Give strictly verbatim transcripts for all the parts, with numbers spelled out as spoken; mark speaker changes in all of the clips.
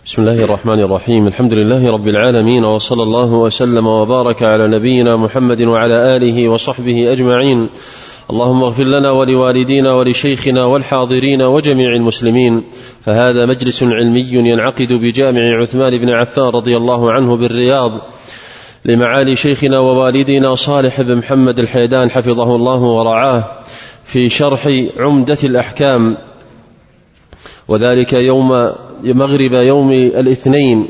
Speaker 1: بسم الله الرحمن الرحيم. الحمد لله رب العالمين، وصلى الله وسلم وبارك على نبينا محمد وعلى آله وصحبه أجمعين. اللهم اغفر لنا ولوالدينا ولشيخنا والحاضرين وجميع المسلمين. فهذا مجلس علمي ينعقد بجامع عثمان بن عفان رضي الله عنه بالرياض لمعالي شيخنا ووالدنا صالح بن محمد الحيدان حفظه الله ورعاه في شرح عمدة الأحكام، وذلك يوم مغرب يوم الاثنين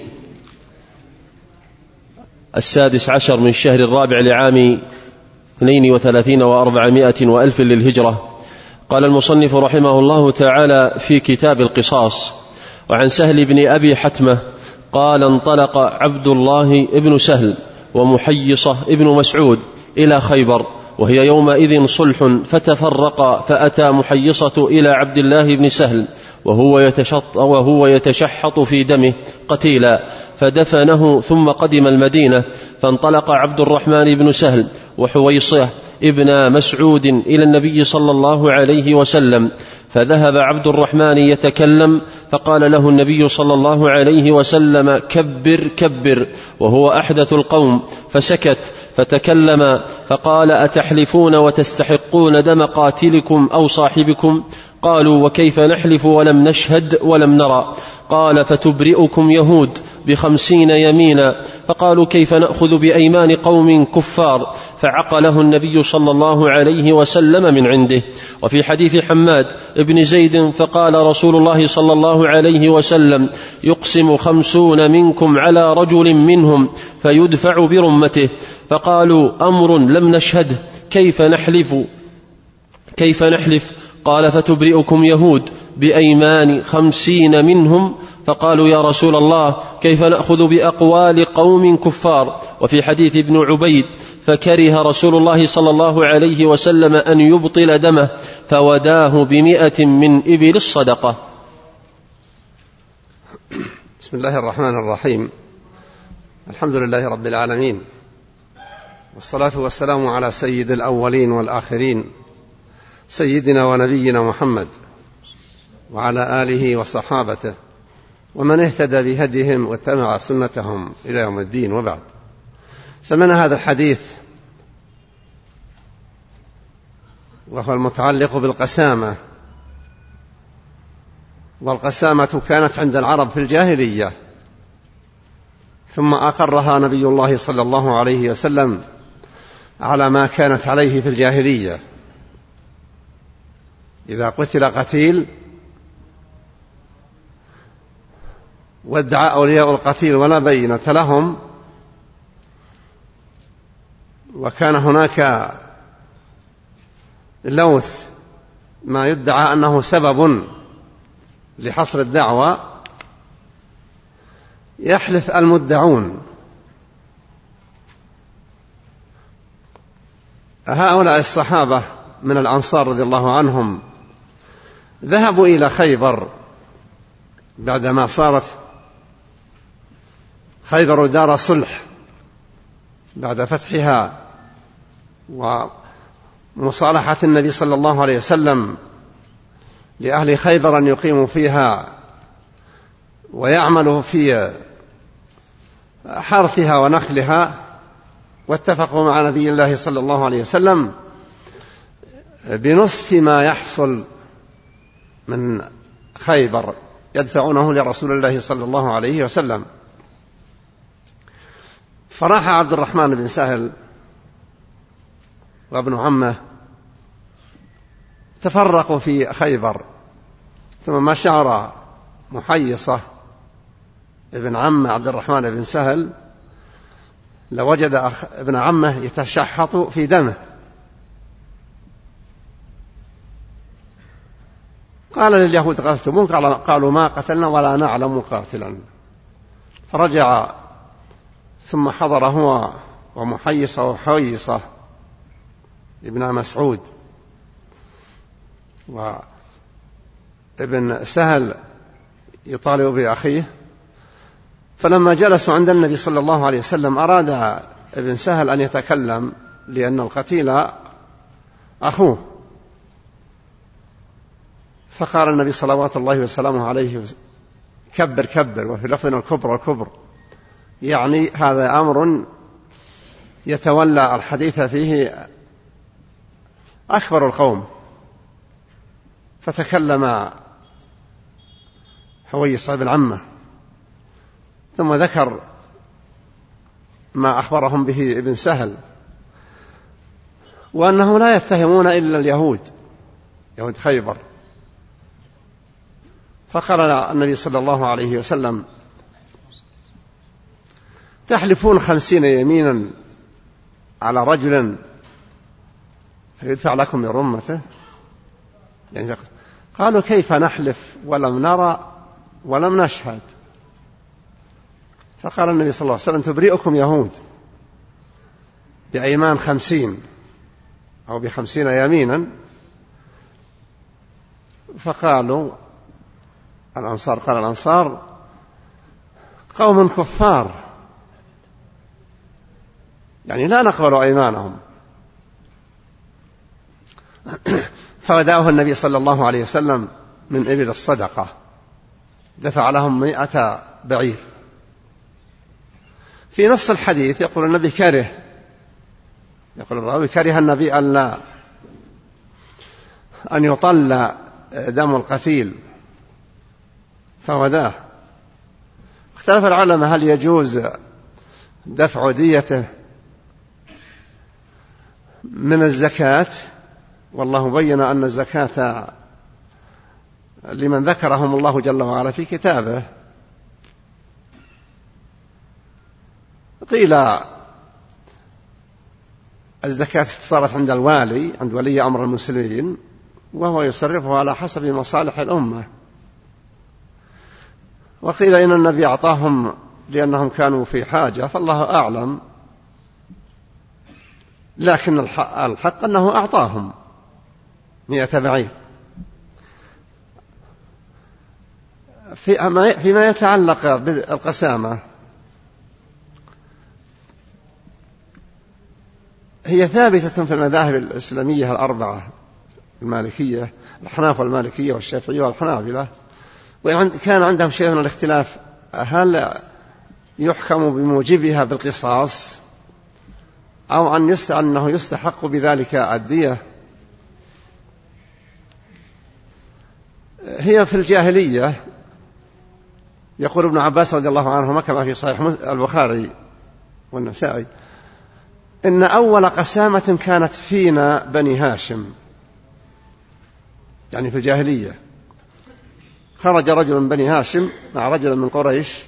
Speaker 1: السادس عشر من الشهر الرابع لعام اثنين وثلاثين وأربعمائة وألف للهجرة. قال المصنف رحمه الله تعالى في كتاب القصاص: وعن سهل بن أبي حتمة قال: انطلق عبد الله ابن سهل ومحيصة ابن مسعود إلى خيبر، وهي يومئذ صلح، فتفرقا، فأتى محيصة إلى عبد الله بن سهل وهو يتشط وهو يتشحط في دمه قتيلا، فدفنه، ثم قدم المدينة. فانطلق عبد الرحمن بن سهل وحويصة ابن مسعود إلى النبي صلى الله عليه وسلم، فذهب عبد الرحمن يتكلم، فقال له النبي صلى الله عليه وسلم: كبر كبر، وهو أحدث القوم، فسكت. فتكلم فقال: أتحلفون وتستحقون دم قاتلكم أو صاحبكم؟ قالوا: وكيف نحلف ولم نشهد ولم نرى؟ قال: فتبرئكم يهود بخمسين يمينا. فقالوا: كيف نأخذ بأيمان قوم كفار؟ فعقله النبي صلى الله عليه وسلم من عنده. وفي حديث حماد ابن زيد: فقال رسول الله صلى الله عليه وسلم: يقسم خمسون منكم على رجل منهم فيدفع برمته. فقالوا: أمر لم نشهده، كيف نحلف كيف نحلف؟ قال: فتبرئكم يهود بأيمان خمسين منهم. فقالوا: يا رسول الله، كيف نأخذ بأقوال قوم كفار؟ وفي حديث ابن عبيد: فكره رسول الله صلى الله عليه وسلم أن يبطل دمه، فوداه بمئة من إبل الصدقة.
Speaker 2: بسم الله الرحمن الرحيم. الحمد لله رب العالمين، والصلاة والسلام على سيد الأولين والآخرين، سيدنا ونبينا محمد وعلى آله وصحابته ومن اهتدى بهديهم واتبع سنتهم إلى يوم الدين، وبعد. سمعنا هذا الحديث وهو المتعلق بالقسامة، والقسامة كانت عند العرب في الجاهلية، ثم أقرها نبي الله صلى الله عليه وسلم على ما كانت عليه في الجاهلية. إذا قتل قتيل وادعى أولياء القتيل ولا بينة لهم، وكان هناك لوث ما يدعى أنه سبب لحصر الدعوة، يحلف المدعون. هؤلاء الصحابة من الأنصار رضي الله عنهم ذهبوا إلى خيبر بعدما صارت خيبر دار صلح بعد فتحها ومصالحة النبي صلى الله عليه وسلم لأهل خيبر أن يقيموا فيها ويعملوا في حرثها ونخلها، واتفقوا مع نبي الله صلى الله عليه وسلم بنصف ما يحصل من خيبر يدفعونه لرسول الله صلى الله عليه وسلم. فراح عبد الرحمن بن سهل وابن عمه، تفرقوا في خيبر، ثم ما شعر محيصة ابن عم عبد الرحمن بن سهل لوجد ابن عمه يتشحط في دمه، قال لليهود: قتلتمون؟ قالوا: ما قتلنا ولا نعلم قاتلا. فرجع، ثم حضر هو ومحيصة وحويصة ابن مسعود وابن سهل يطالب بأخيه. فلما جلسوا عند النبي صلى الله عليه وسلم أراد ابن سهل أن يتكلم لأن القتيل أخوه، فقال النبي صلوات الله وسلامه عليه كبر كبر، وفي لفظ الكبر والكبر، يعني هذا أمر يتولى الحديث فيه أكبر القوم. فتكلم حويص بن عمه ثم ذكر ما أخبرهم به ابن سهل، وأنه لا يتهمون إلا اليهود، يهود خيبر. فقال النبي صلى الله عليه وسلم: تحلفون خمسين يمينا على رجل فيدفع لكم برمته؟ يعني قالوا: كيف نحلف ولم نرى ولم نشهد؟ فقال النبي صلى الله عليه وسلم: تبرئكم يهود بأيمان خمسين أو بخمسين يمينا. فقالوا الأنصار قال الأنصار: قوم كفار، يعني لا نقبل أيمانهم. فوداه النبي صلى الله عليه وسلم من إبل الصدقة، دفع لهم مئة بعير. في نص الحديث يقول النبي كره، يقول الراوي: كره النبي أن لا أن يطل دم القتيل فوداه. اختلف العلماء هل يجوز دفع ديته من الزكاة، والله بين أن الزكاة لمن ذكرهم الله جل وعلا في كتابه. قيل الزكاة صارت عند الوالي، عند ولي أمر المسلمين، وهو يصرفها على حسب مصالح الأمة. وقيل إن النبي أعطاهم لأنهم كانوا في حاجة، فالله أعلم، لكن الحق, الحق أنه أعطاهم مئة بعير. فيما يتعلق بالقسامة، هي ثابتة في المذاهب الإسلامية الأربعة: المالكية، الأحناف والمالكية والشافعية والحنابلة. وإن كان عندهم شيء من الاختلاف هل يحكم بموجبها بالقصاص أو أن أنه يستحق بذلك الدية. هي في الجاهلية يقول ابن عباس رضي الله عنهما كما في صحيح البخاري والنسائي: إن أول قسامة كانت فينا بني هاشم، يعني في الجاهلية. خرج رجل من بني هاشم مع رجل من قريش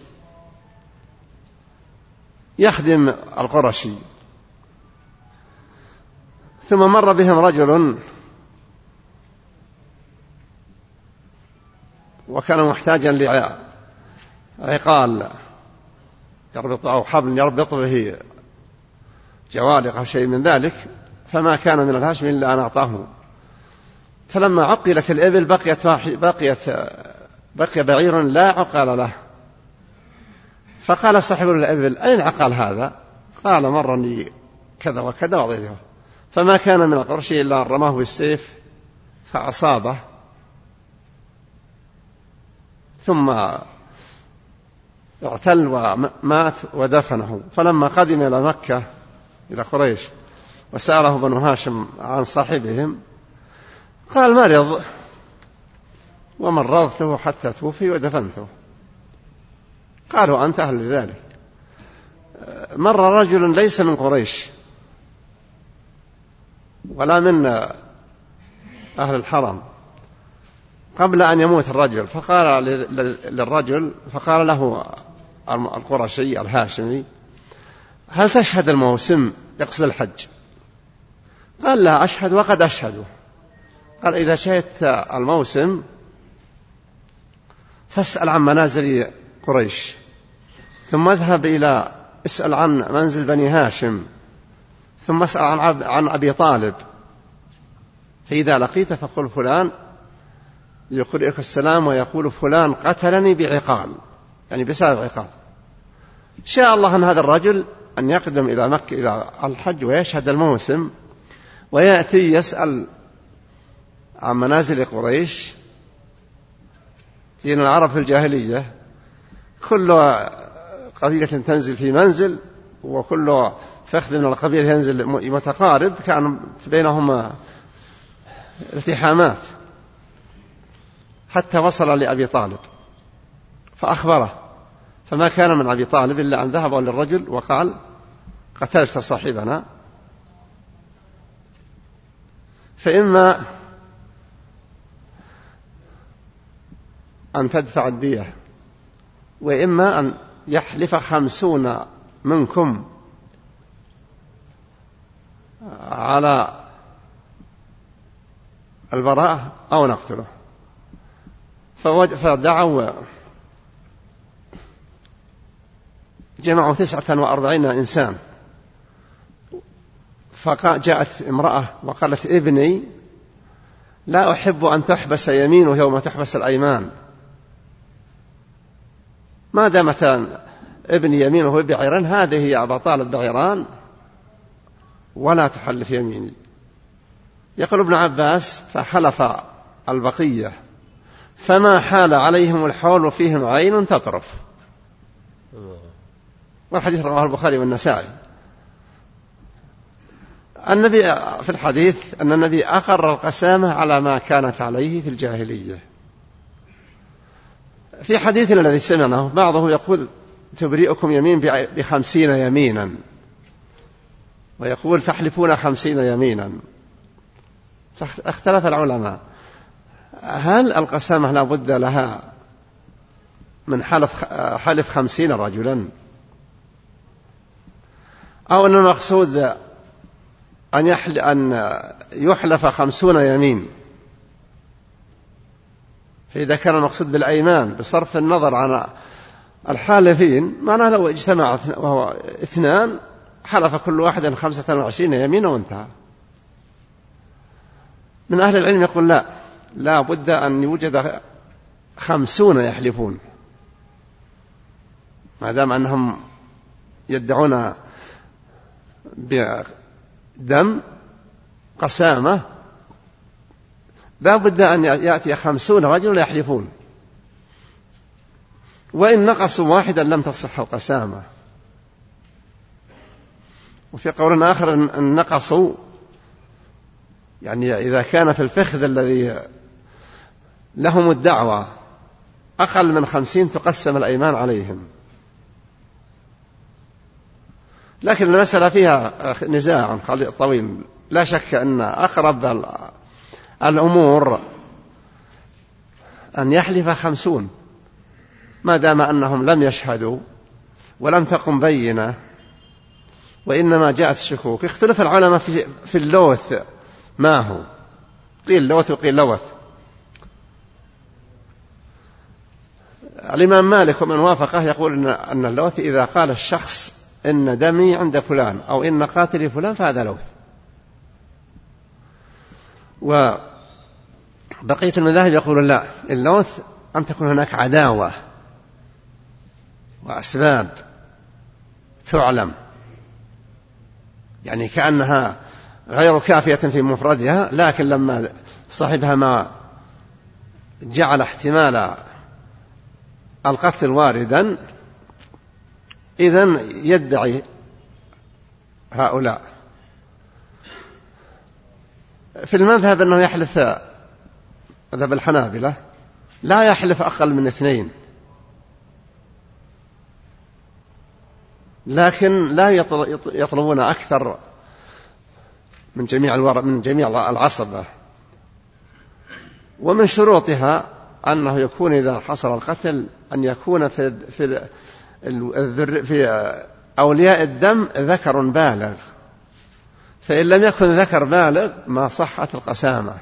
Speaker 2: يخدم القرشي، ثم مر بهم رجل وكان محتاجا لعقال يربط أو حبل يربط به جوالق أو شيء من ذلك، فما كان من الهاشم إلا أن أعطاه. فلما عقلت الإبل بقيت بقيت بقي بعير لا عقال له. فقال صاحب الإبل: أين العقال هذا؟ قال: مرني كذا وكذا وضيته. فما كان من القرش إلا رماه بالسيف فأصابه، ثم اعتل ومات ودفنه. فلما قدم إلى مكة إلى قريش وسأله بنو هاشم عن صاحبهم قال: مرض ومرضته حتى توفي ودفنته. قالوا: أنت أهل لذلك. مر رجل ليس من قريش ولا من أهل الحرم قبل أن يموت الرجل، فقال للرجل فقال له القرشي الهاشمي: هل تشهد الموسم؟ يقصد الحج. قال: لا أشهد وقد أشهد. قال: إذا شهدت الموسم فاسأل عن منازل قريش، ثم اذهب إلى اسأل عن منزل بني هاشم، ثم اسأل عن, عن أبي طالب، فإذا لقيت فقل فلان يقرئك السلام ويقول فلان قتلني بعقال، يعني بسبب عقال. شاء الله أن هذا الرجل أن يقدم إلى مكة إلى الحج ويشهد الموسم ويأتي يسأل عن منازل قريش، لأن العرب في الجاهلية كل قبيلة تنزل في منزل، وكل فخذ من القبيلة ينزل متقارب، كان بينهما التحامات، حتى وصل لأبي طالب فأخبره، فما كان من أبي طالب إلا أن ذهب للرجل وقال: قتلت صاحبنا، فإما أن تدفع الدية، وإما أن يحلف خمسون منكم على البراءة أو نقتله. فدعوا جمعوا تسعة وأربعين إنسان، فجاءت امرأة وقالت: ابني لا أحب أن تحبس يمينه يوم تحبس الأيمان، ما دامت ابني يمينه بعيران، هذه يا أبا طالب بعيران ولا تحلف يميني. يقول ابن عباس: فحلف البقية فما حال عليهم الحول وفيهم عين تطرف. والحديث رواه البخاري والنسائي. النبي في الحديث أن النبي أقر القسامة على ما كانت عليه في الجاهلية. في حديثنا الذي سمعناه بعضه يقول: تبرئكم يمين بخمسين يمينا، ويقول: تحلفون خمسين يمينا. اختلف العلماء، هل القسامة لا بد لها من حلف حلف خمسين رجلا، أو أن المقصود أن يحلف, أن يحلف خمسون يمين؟ فإذا كان المقصود بالأيمان بصرف النظر عن الحالفين، معناه لو اجتمع وهو اثنان حلف كل واحد خمسة وعشرين يمين وانتهى. من أهل العلم يقول: لا لا بد أن يوجد خمسون يحلفون، ما دام أنهم يدعون بدم قسامة، لا بد أن يأتي خمسون رجل يحلفون، وإن نقصوا واحدا لم تصح القسامة. وفي قول آخر أن نقصوا، يعني إذا كان في الفخذ الذي لهم الدعوة أقل من خمسين تقسم الأيمان عليهم. لكن المسألة فيها نزاع طويل. لا شك أن أقرب الأمور أن يحلف خمسون، ما دام أنهم لم يشهدوا ولم تقم بينة، وإنما جاءت الشكوك. اختلف العلماء في, في اللوث ما هو، قيل لوث وقيل لوث. الإمام مالك ومن وافقه يقول أن اللوث إذا قال الشخص إن دمي عند فلان أو إن قاتلي فلان فهذا لوث. وبقية المذاهب يقول لا، اللوث أن تكون هناك عداوة وأسباب تعلم، يعني كأنها غير كافية في مفردها، لكن لما صاحبها ما جعل احتمال القتل واردا، إذن يدعي هؤلاء. في المذهب أنه يحلف، مذهب الحنابلة لا يحلف أقل من اثنين، لكن لا يطلبون أكثر من جميع الورق من جميع العصبة. ومن شروطها أنه يكون إذا حصل القتل أن يكون في في في أولياء الدم ذكر بالغ، فإن لم يكن ذكر بالغ ما صحت القسامة.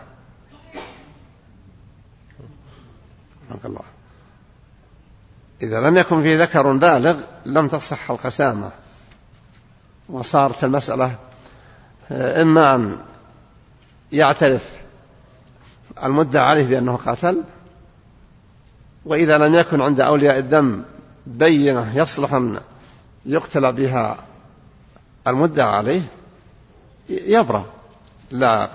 Speaker 2: الله، إذا لم يكن في ذكر بالغ لم تصح القسامة، وصارت المسألة إما أن يعترف المدعى عليه بأنه قتل، وإذا لم يكن عند أولياء الدم بينة يصلح أن يقتل بها المدعى عليه يبرأ، لا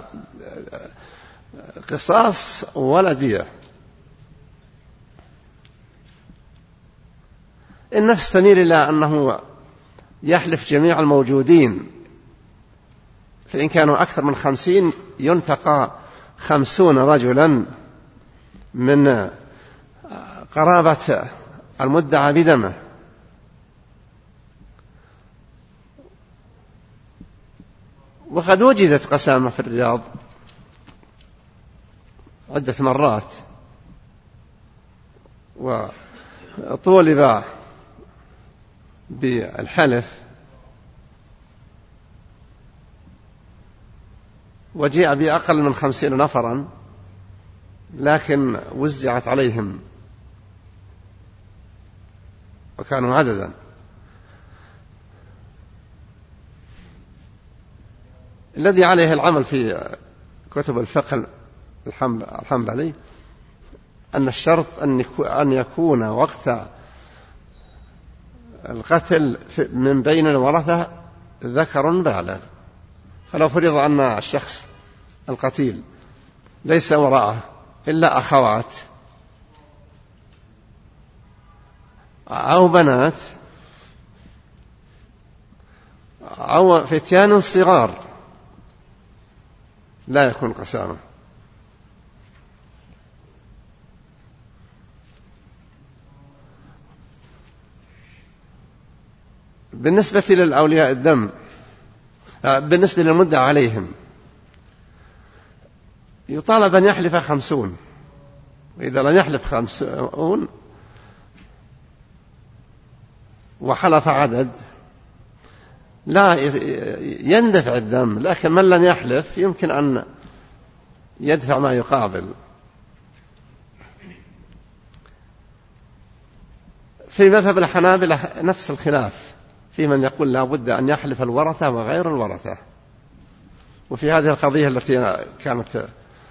Speaker 2: قصاص ولا دية. النفس تميل إلى أنه يحلف جميع الموجودين، فإن كانوا أكثر من خمسين ينتقى خمسون رجلا من قرابة المدعى بدمه. وقد وجدت قسامة في الرياض عدة مرات، وطولب بالحلف وجيء بأقل من خمسين نفرا، لكن وزعت عليهم وكانوا عددا. الذي عليه العمل في كتب الفقه الحنبلي أن الشرط أن يكون وقت القتل من بين الورثة ذكر بالغ. فلو فرض أن الشخص القتيل ليس وراءه إلا أخوات أو بنات أو فتيان صغار لا يكون قسامة. بالنسبة للأولياء الدم، بالنسبة للمدعى عليهم يطالب أن يحلف خمسون، وإذا لم يحلف خمسون وحلف عدد لا يندفع الدم، لكن من لم يحلف يمكن أن يدفع ما يقابل. في مذهب الحنابلة نفس الخلاف، في من يقول لا بد أن يحلف الورثة وغير الورثة. وفي هذه القضية التي كانت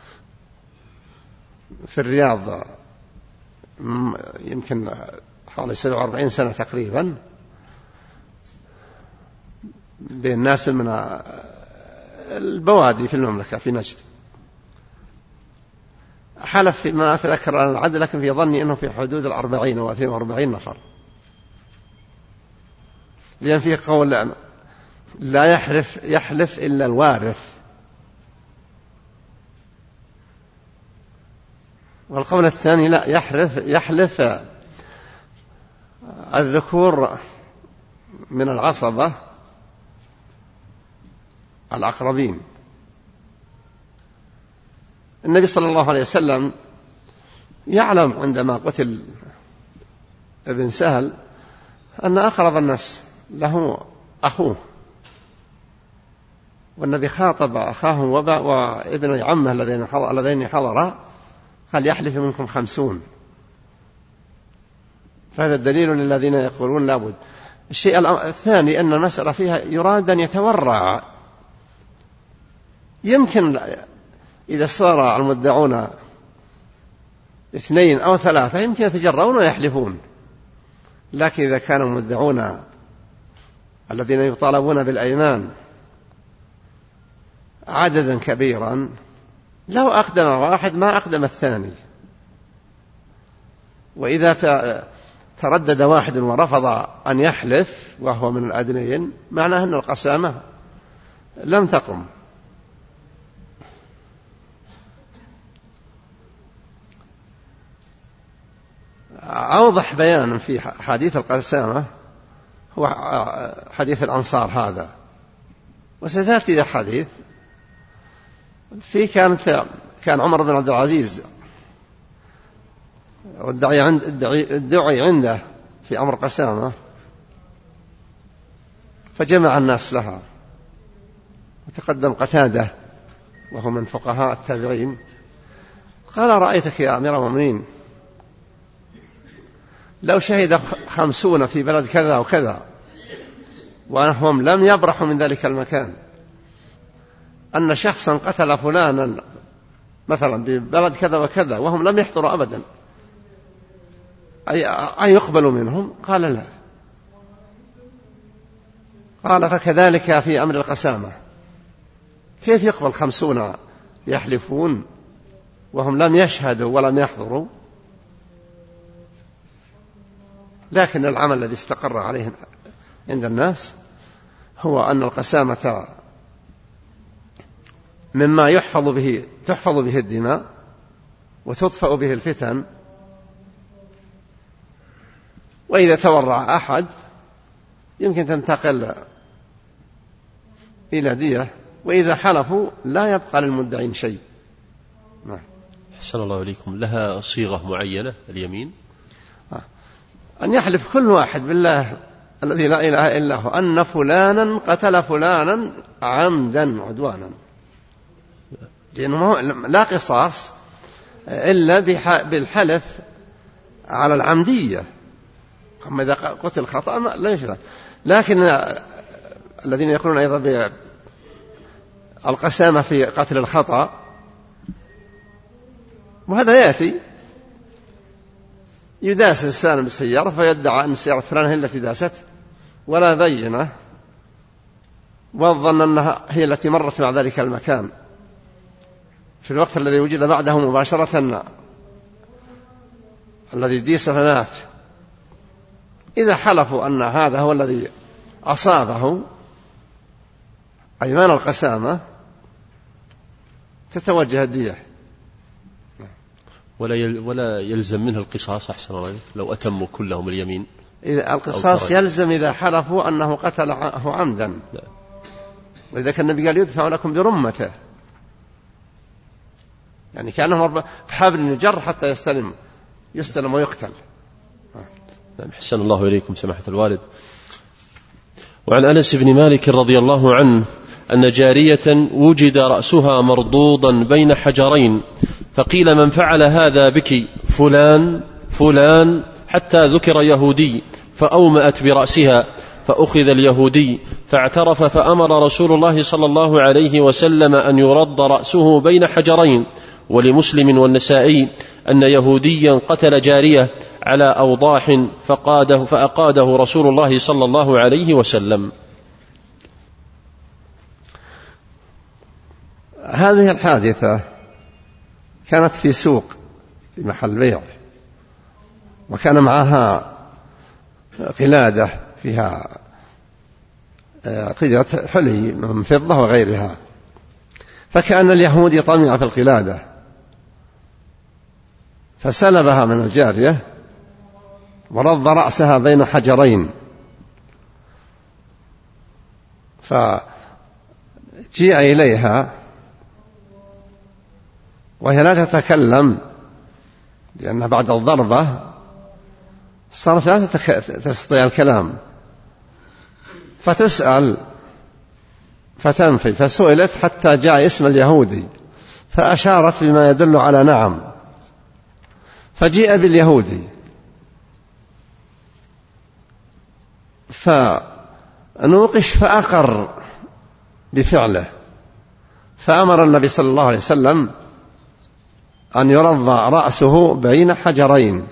Speaker 2: في الرياض يمكن حوالي سبعة وأربعين سنة تقريبا، بين ناس من البوادي في المملكة في نجد، حلف فيما أتذكر عن العدد، لكن في ظني أنه في حدود الأربعين أو اثنين وأربعين نفر، لأن فيه قول لا يحلف يحلف إلا الوارث. والقول الثاني لا يحلف يحلف الذكور من العصبة الأقربين. النبي صلى الله عليه وسلم يعلم عندما قتل ابن سهل أن أقرب الناس له أخوه، والنبي خاطب أخاه وابن عمه الذين حضرا قال يحلف منكم خمسون. فهذا الدليل للذين يقولون لابد. الشيء الثاني أن المسألة فيها يراد أن يتورع، يمكن إذا صار المدعون اثنين أو ثلاثة يمكن يتجرؤون ويحلفون، لكن إذا كانوا المدعون الذين يطالبون بالأيمان عددا كبيرا لو أقدم واحد ما أقدم الثاني. وإذا تردد واحد ورفض أن يحلف وهو من الأدنين معناه أن القسامة لم تقم. أوضح بيان في حديث القسامة هو حديث الأنصار هذا، وستأتي الحديث في كانت كان عمر بن عبد العزيز والدعي عند الدعي عنده في أمر قسامة، فجمع الناس لها، وتقدم قتادة وهو من فقهاء التابعين قال رأيتك يا أمير المؤمنين لو شهد خمسون في بلد كذا وكذا وهم لم يبرحوا من ذلك المكان أن شخصا قتل فلانا مثلا ببلد كذا وكذا وهم لم يحضروا أبدا أي يقبل منهم؟ قال لا. قال فكذلك في أمر القسامة، كيف يقبل خمسون يحلفون وهم لم يشهدوا ولم يحضروا؟ لكن العمل الذي استقر عليه عند الناس هو أن القسامة مما يحفظ به تحفظ به الدماء وتطفأ به الفتن، وإذا تورع أحد يمكن تنتقل إلى دية، وإذا حلفوا لا يبقى للمدعين شيء. نعم.
Speaker 1: أحسن الله إليكم. لها صيغة معينة اليمين؟
Speaker 2: أن يحلف كل واحد بالله الذي لا إله إلا هو أن فلانا قتل فلانا عمدا عدوانا، لأنه لا قصاص إلا بالحلف على العمدية، أما إذا قتل خطأ لا يشرع. لكن الذين يقولون أيضا بالقسامة في قتل الخطأ، وهذا يأتي يداس الإنسان بالسيارة فيدعى أن سيارة فلان هي التي داست ولا بينة، والظن أنها هي التي مرت مع ذلك المكان في الوقت الذي وجد بعده مباشرة الذي ديس فمات. إذا حلفوا أن هذا هو الذي أصابه أيمان القسامة تتوجه الدية،
Speaker 1: ولا ولا يلزم منه القصاص. أحسن الله لو أتموا كلهم اليمين.
Speaker 2: إذا القصاص يلزم إذا حلفوا أنه قتله عمدا، وإذا كان النبي قال يدفع لكم برمته، يعني كأنهم بحبل يجر حتى يستلم يستلم ويقتل.
Speaker 1: نعم. أحسن الله إليكم سماحة الوالد. وعن أنس بن مالك رضي الله عنه أن جارية وجد رأسها مرضوضا بين حجرين، فقيل من فعل هذا بك؟ فلان فلان، حتى ذكر يهودي فأومأت برأسها، فأخذ اليهودي فاعترف، فأمر رسول الله صلى الله عليه وسلم أن يرد رأسه بين حجرين. ولمسلم والنسائي أن يهوديا قتل جارية على أوضاح فقاده فأقاده رسول الله صلى الله عليه وسلم.
Speaker 2: هذه الحادثة كانت في سوق في محل بيع، وكان معها قلادة فيها قدرة حلي من فضة وغيرها، فكأن اليهودي طمع في القلادة فسلبها من الجارية ورض رأسها بين حجرين، فجيء إليها وهي لا تتكلم، لأن بعد الضربة صارت لا تستطيع الكلام، فتسأل فتنفي، فسئلت حتى جاء اسم اليهودي فأشارت بما يدل على نعم، فجيء باليهودي فنوقش فأقر بفعله، فأمر النبي صلى الله عليه وسلم أن يرض رأسه بين حجرين.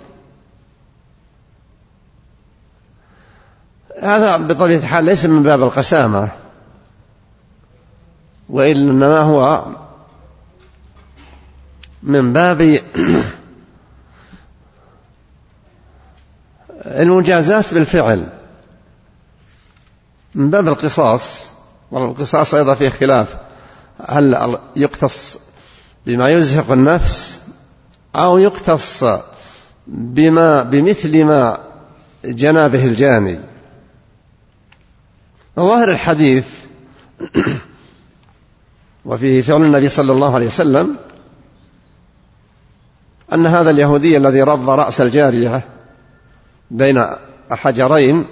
Speaker 2: هذا بطبيعة الحال ليس من باب القسامة، وإنما هو من باب المجازات بالفعل، من باب القصاص. والقصاص أيضا فيه خلاف، هل يقتص بما يزهق النفس أو يقتص بما بمثل ما جنى به الجاني. ظاهر الحديث وفيه فعل النبي صلى الله عليه وسلم أن هذا اليهودي الذي رض رأس الجارية بين حجرين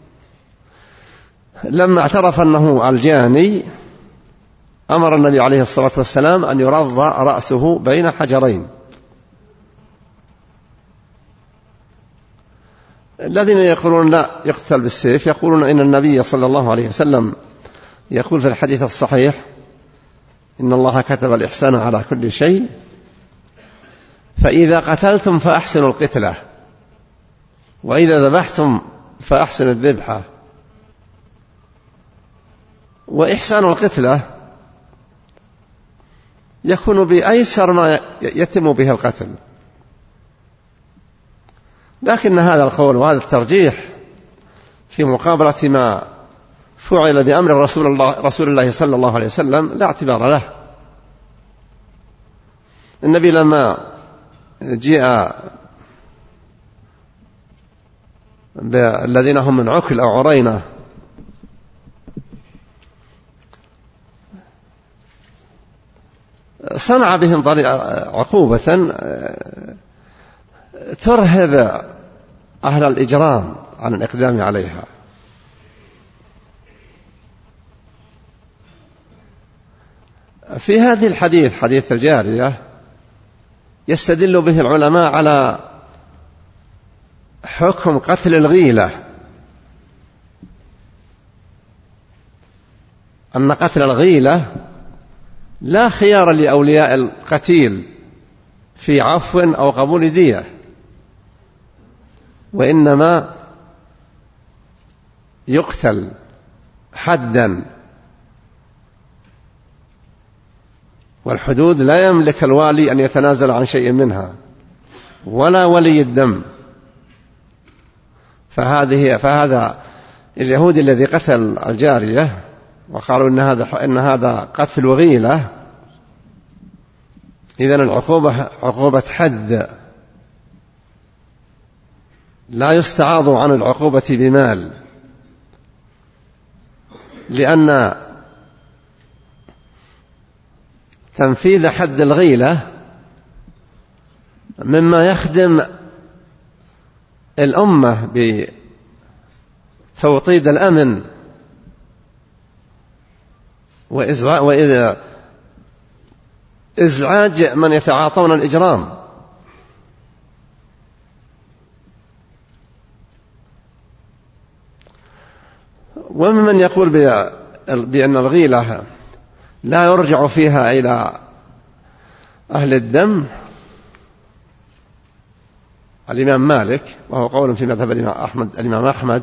Speaker 2: لما اعترف أنه الجاني أمر النبي عليه الصلاة والسلام أن يرض رأسه بين حجرين. الذين يقولون لا يقتل بالسيف يقولون إن النبي صلى الله عليه وسلم يقول في الحديث الصحيح إن الله كتب الإحسان على كل شيء، فإذا قتلتم فأحسنوا القتلة، وإذا ذبحتم فأحسنوا الذبحة. وإحسان القتلة يكون بأيسر ما يتم به القتل، لكن هذا القول وهذا الترجيح في مقابلة ما فعل بأمر رسول الله, رسول الله صلى الله عليه وسلم لا اعتبار له. النبي لما جاء بالذين هم من عكل أو عرينة صنع بهم عقوبة ترهب أهل الإجرام عن الإقدام عليها. في هذه الحديث حديث الجارية يستدل به العلماء على حكم قتل الغيلة، أن قتل الغيلة لا خيار لأولياء القتيل في عفو أو قبول دية، وإنما يقتل حدا، والحدود لا يملك الوالي أن يتنازل عن شيء منها ولا ولي الدم. فهذه فهذا اليهودي الذي قتل الجارية وقالوا إن هذا إن هذا قتل غيلة، إذن العقوبة عقوبة حد، لا يستعاض عن العقوبة بمال، لأن تنفيذ حد الغيلة مما يخدم الأمة بتوطيد الأمن وإذا إزعاج من يتعاطون الإجرام. ومن يقول بأن الغيلة لا يرجع فيها إلى أهل الدم الإمام مالك، وهو قول في مذهب الإمام أحمد الإمام أحمد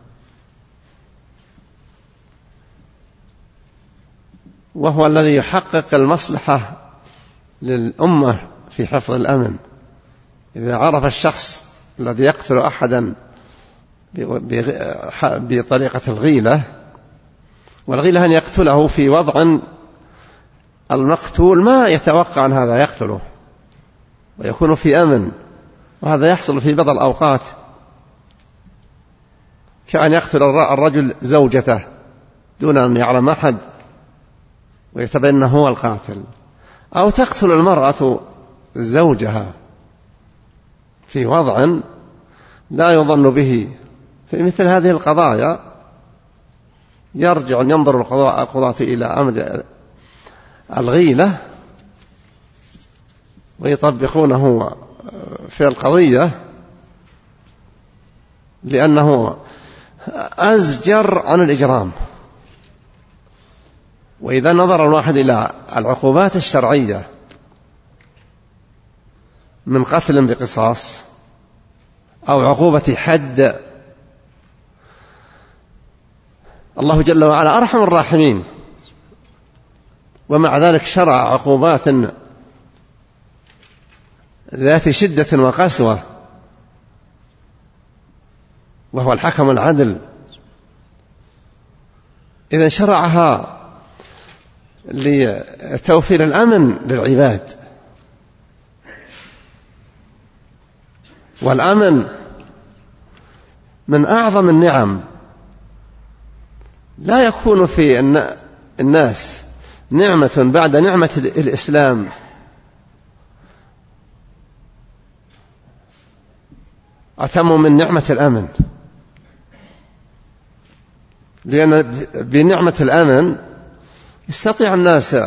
Speaker 2: وهو الذي يحقق المصلحة للأمة في حفظ الأمن. إذا عرف الشخص الذي يقتل أحدا بطريقة الغيلة، والغيلة أن يقتله في وضع المقتول ما يتوقع أن هذا يقتله ويكون في أمن، وهذا يحصل في بعض الأوقات، كأن يقتل الرجل زوجته دون أن يعلم أحد ويتبين أنه هو القاتل، أو تقتل المرأة زوجها في وضع لا يظن به. في مثل هذه القضايا يرجع ينظر القضاة إلى أمر الغيلة ويطبقونه في القضية، لأنه أزجر عن الإجرام. وإذا نظر الواحد إلى العقوبات الشرعية من قتل بقصاص أو عقوبة حد، الله جل وعلا أرحم الراحمين، ومع ذلك شرع عقوبات ذات شدة وقسوة، وهو الحكم العدل. إذن شرعها لتوفير الأمن للعباد، والأمن من أعظم النعم، لا يكون في الناس نعمة بعد نعمة الإسلام أتم من نعمة الأمن، لأن بنعمة الأمن يستطيع الناس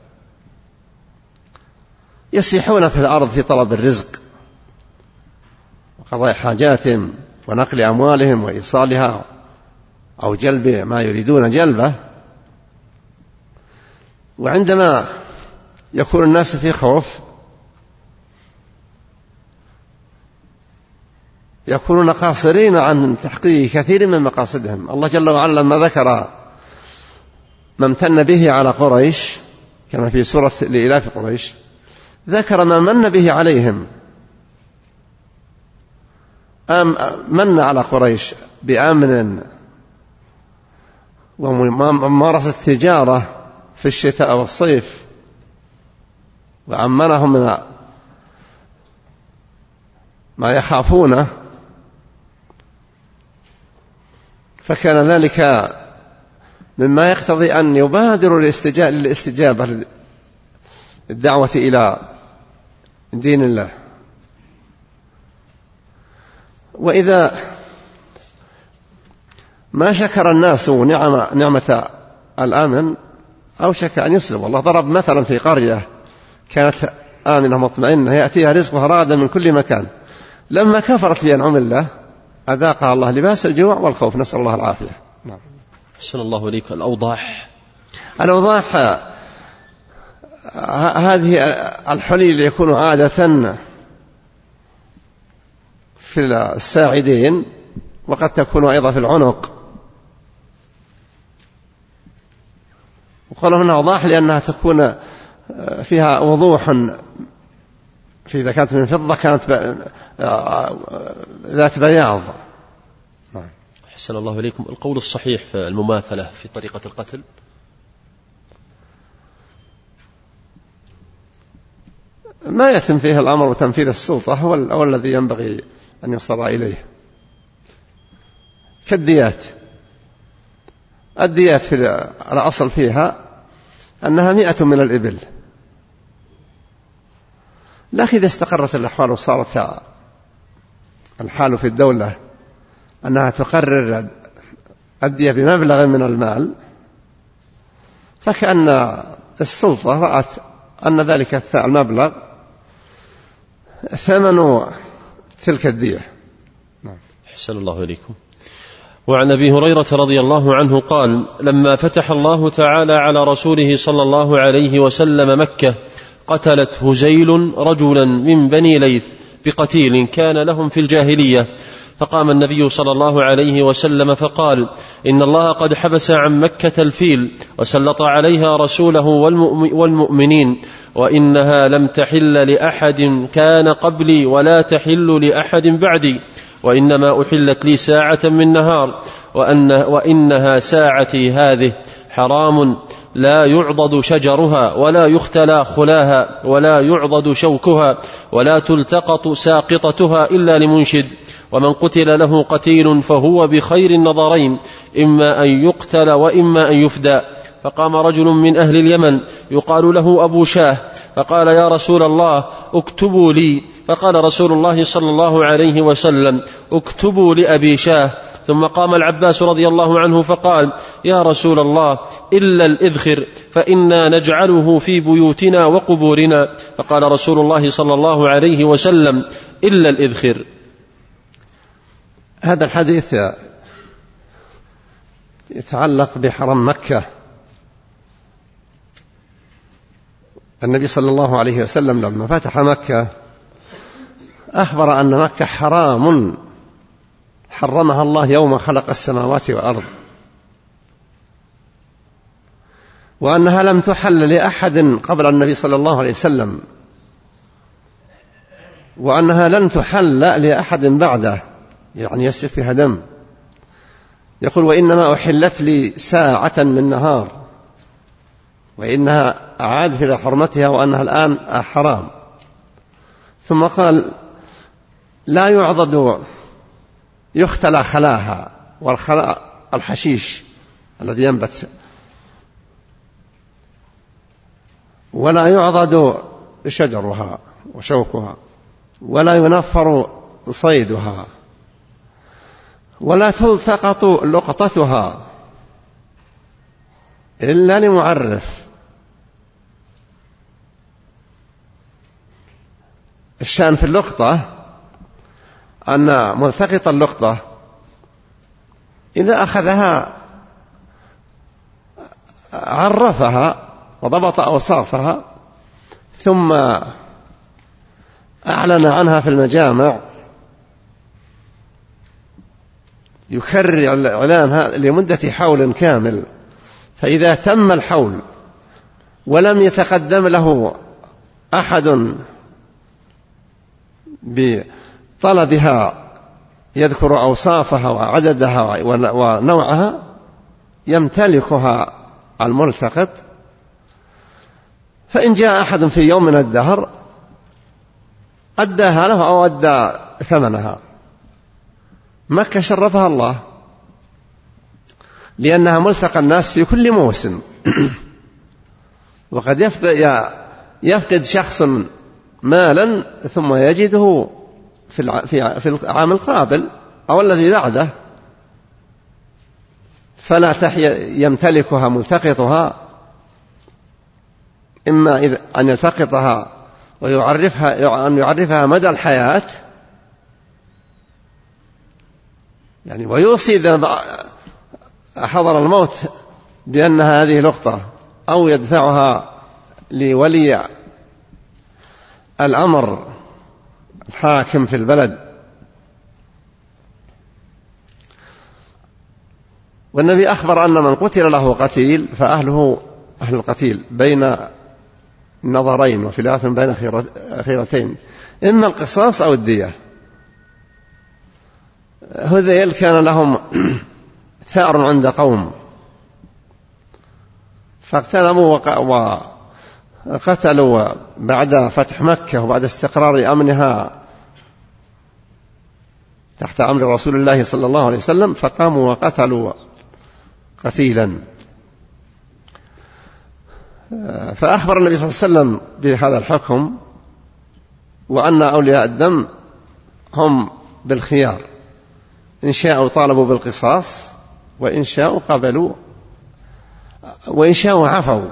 Speaker 2: يسيحون في الأرض في طلب الرزق وقضاء حاجاتهم ونقل أموالهم وإيصالها أو جلب ما يريدون جلبه. وعندما يكون الناس في خوف يكونون قاصرين عن تحقيق كثير من مقاصدهم. الله جل وعلا لما ذكر ما امتن به على قريش كما في سورة لإلاف قريش ذكر ما من به عليهم، من على قريش بأمن وممارسة التجارة في الشتاء والصيف، وأمنهم من ما يخافونه، فكان ذلك مما يقتضي أن يبادروا للاستجابة الدعوة إلى دين الله. وإذا ما شكر الناس نعمة, نعمة الأمن أوشك أن يسلم. الله ضرب مثلا في قرية كانت آمنة مطمئنة يأتيها رزقها رغدا من كل مكان، لما كفرت بأنعم الله أذاقها الله لباس الجوع والخوف، نسأل الله العافية.
Speaker 1: أحسن الله إليك. الأوضاح
Speaker 2: الأوضاح هذه الحلي اللي يكون عادة في الساعدين، وقد تكون أيضا في العنق. وقالوا هنا أوضاح لأنها تكون فيها وضوح، في إذا كانت من فضة كانت ذات بياض.
Speaker 1: أحسن الله إليكم. القول الصحيح في المماثلة في طريقة القتل؟
Speaker 2: ما يتم فيه الأمر وتنفيذ السلطة هو, هو الذي ينبغي أن يصل إليه. كالديات، الديات في الأصل فيها أنها مئة من الإبل، لكن إذا استقرت الأحوال وصارت الحال في الدولة أنها تقرر الدية بمبلغ من المال، فكأن السلطة رأت أن ذلك المبلغ ثمن تلك الدية.
Speaker 1: أحسن الله إليكم. وعن أبي هريرة رضي الله عنه قال: لما فتح الله تعالى على رسوله صلى الله عليه وسلم مكة قتلت هزيل رجلا من بني ليث بقتيل كان لهم في الجاهلية، فقام النبي صلى الله عليه وسلم فقال: إن الله قد حبس عن مكة الفيل وسلط عليها رسوله والمؤمنين، وإنها لم تحل لأحد كان قبلي ولا تحل لأحد بعدي، وإنما أحلت لي ساعة من نهار، وأن وإنها ساعتي هذه حرام لا يعضد شجرها ولا يختلى خلاها ولا يعضد شوكها ولا تلتقط ساقطتها إلا لمنشد، ومن قتل له قتيل فهو بخير النظرين، إما أن يقتل وإما أن يفدى. فقام رجل من أهل اليمن يقال له أبو شاه فقال: يا رسول الله اكتبوا لي. فقال رسول الله صلى الله عليه وسلم: اكتبوا لأبي شاه. ثم قام العباس رضي الله عنه فقال: يا رسول الله إلا الإذخر فإنا نجعله في بيوتنا وقبورنا. فقال رسول الله صلى الله عليه وسلم: إلا الإذخر.
Speaker 2: هذا الحديث يتعلق بحرم مكة. النبي صلى الله عليه وسلم لما فتح مكة أخبر أن مكة حرام حرمها الله يوم خلق السماوات والأرض، وأنها لم تحل لأحد قبل النبي صلى الله عليه وسلم، وأنها لن تحل لأحد بعده، يعني يسفك فيها دم. يقول: وإنما أحلت لي ساعة من نهار، وإنها أعادت إلى حرمتها وأنها الآن حرام. ثم قال: لا يعضد يختلى خلاها، والخلاء الحشيش الذي ينبت، ولا يعضد شجرها وشوكها، ولا ينفر صيدها، ولا تلتقط لقطتها إلا لمعرف. الشأن في اللقطة أن ملتقط اللقطة إذا أخذها عرفها وضبط أوصافها ثم أعلن عنها في المجامع، يكرر الإعلان لمدة حول كامل، فإذا تم الحول ولم يتقدم له أحد بطلبها يذكر أوصافها وعددها ونوعها يمتلكها الملتقط. فإن جاء أحد في يوم من الدهر أداها له أو أدى ثمنها. مكة شرفها الله لأنها ملتقى الناس في كل موسم. وقد يفقد, يفقد شخص مالا ثم يجده في العام القابل أو الذي بعده، فلا تحيا يمتلكها ملتقطها، إما أن يلتقطها ويعرفها أن يعرفها مدى الحياة، يعني ويوصي إذا حضر الموت بأن هذه لقطة، أو يدفعها لولي الأمر الحاكم في البلد. والنبي أخبر أن من قتل له قتيل فأهله أهل القتيل بين نظرين، وفي الآخر بين خيرتين، إما القصاص أو الدية. هذيل كان لهم ثأر عند قوم فاغتنموا وقتلوا بعد فتح مكة وبعد استقرار أمنها تحت أمر رسول الله صلى الله عليه وسلم، فقاموا وقتلوا قتيلا. فأخبر النبي صلى الله عليه وسلم بهذا الحكم، وأن أولياء الدم هم بالخيار، إن شاءوا طالبوا بالقصاص، وإن شاءوا قبلوا، وإن شاءوا عفوا.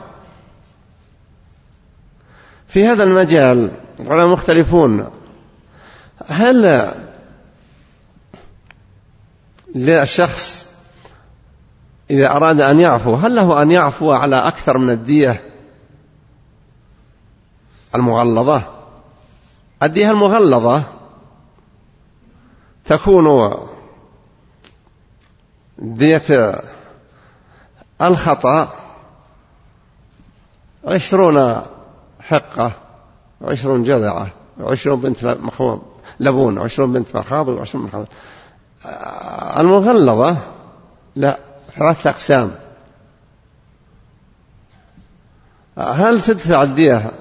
Speaker 2: في هذا المجال العلماء مختلفون، هل للشخص إذا أراد أن يعفو هل له أن يعفو على أكثر من الدية المغلظة؟ الدية المغلظة تكون دية الخطأ عشرون حقة وعشرون جذعة وعشرون بنت مخوض لبون وعشرون بنت مخاض وعشرون مخاض. المغلظة لا، ثلاثة أقسام. هل تدفع الدية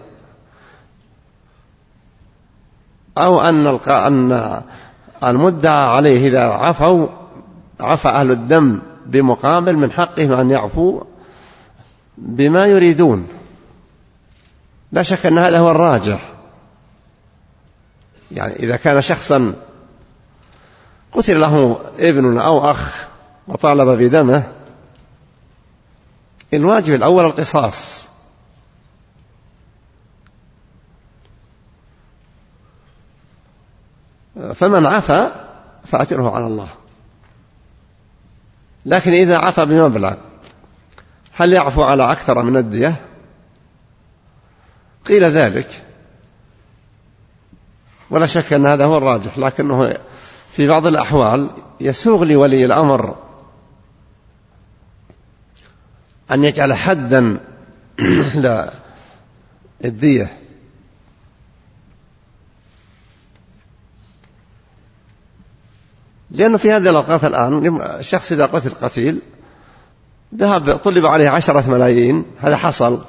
Speaker 2: أو أن أن المدعى عليه إذا عفوا عفى أهل الدم بمقابل من حقهم أن يعفوا بما يريدون؟ لا شك أن هذا هو الراجح. يعني إذا كان شخصا قتل له ابن أو أخ وطالب بدمه، الواجب الأول القصاص، فمن عفى فأجره على الله. لكن إذا عفى بمبلغ هل يعفو على أكثر من الدية؟ قيل ذلك، ولا شك أن هذا هو الراجح، لكنه في بعض الأحوال يسوغ لولي الأمر أن يجعل حدا للدية، لأنه في هذه الأوقات الآن الشخص إذا قتل قتيل ذهب طلب عليه عشرة ملايين، هذا حصل،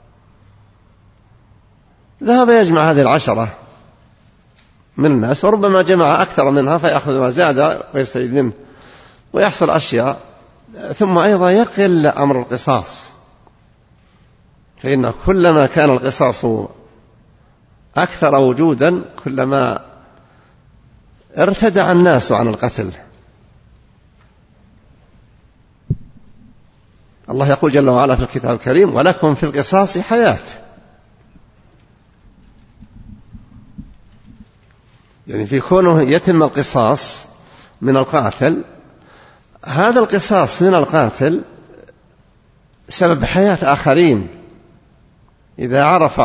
Speaker 2: ذهب يجمع هذه العشرة من الناس، وربما جمع أكثر منها فيأخذ ما زاد ويستفيد منه ويحصل أشياء، ثم أيضا يقل أمر القصاص، فإن كلما كان القصاص أكثر وجودا كلما ارتدع الناس عن القتل. الله يقول جل وعلا في الكتاب الكريم: ولكم في القصاص حياة. يعني في كونه يتم القصاص من القاتل، هذا القصاص من القاتل سبب حياة آخرين. إذا عرف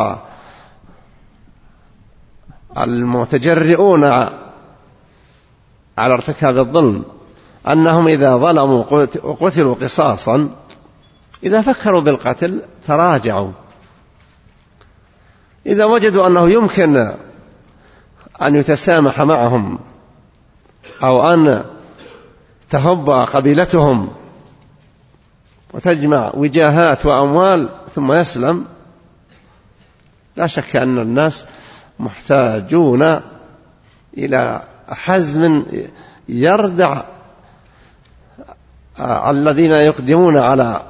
Speaker 2: المتجرئون على ارتكاب الظلم أنهم إذا ظلموا وقتلوا قصاصا، إذا فكروا بالقتل تراجعوا. إذا وجدوا أنه يمكن أن يتسامح معهم أو أن تهب قبيلتهم وتجمع وجاهات وأموال ثم يسلم، لا شك أن الناس محتاجون إلى حزم يردع الذين يقدمون على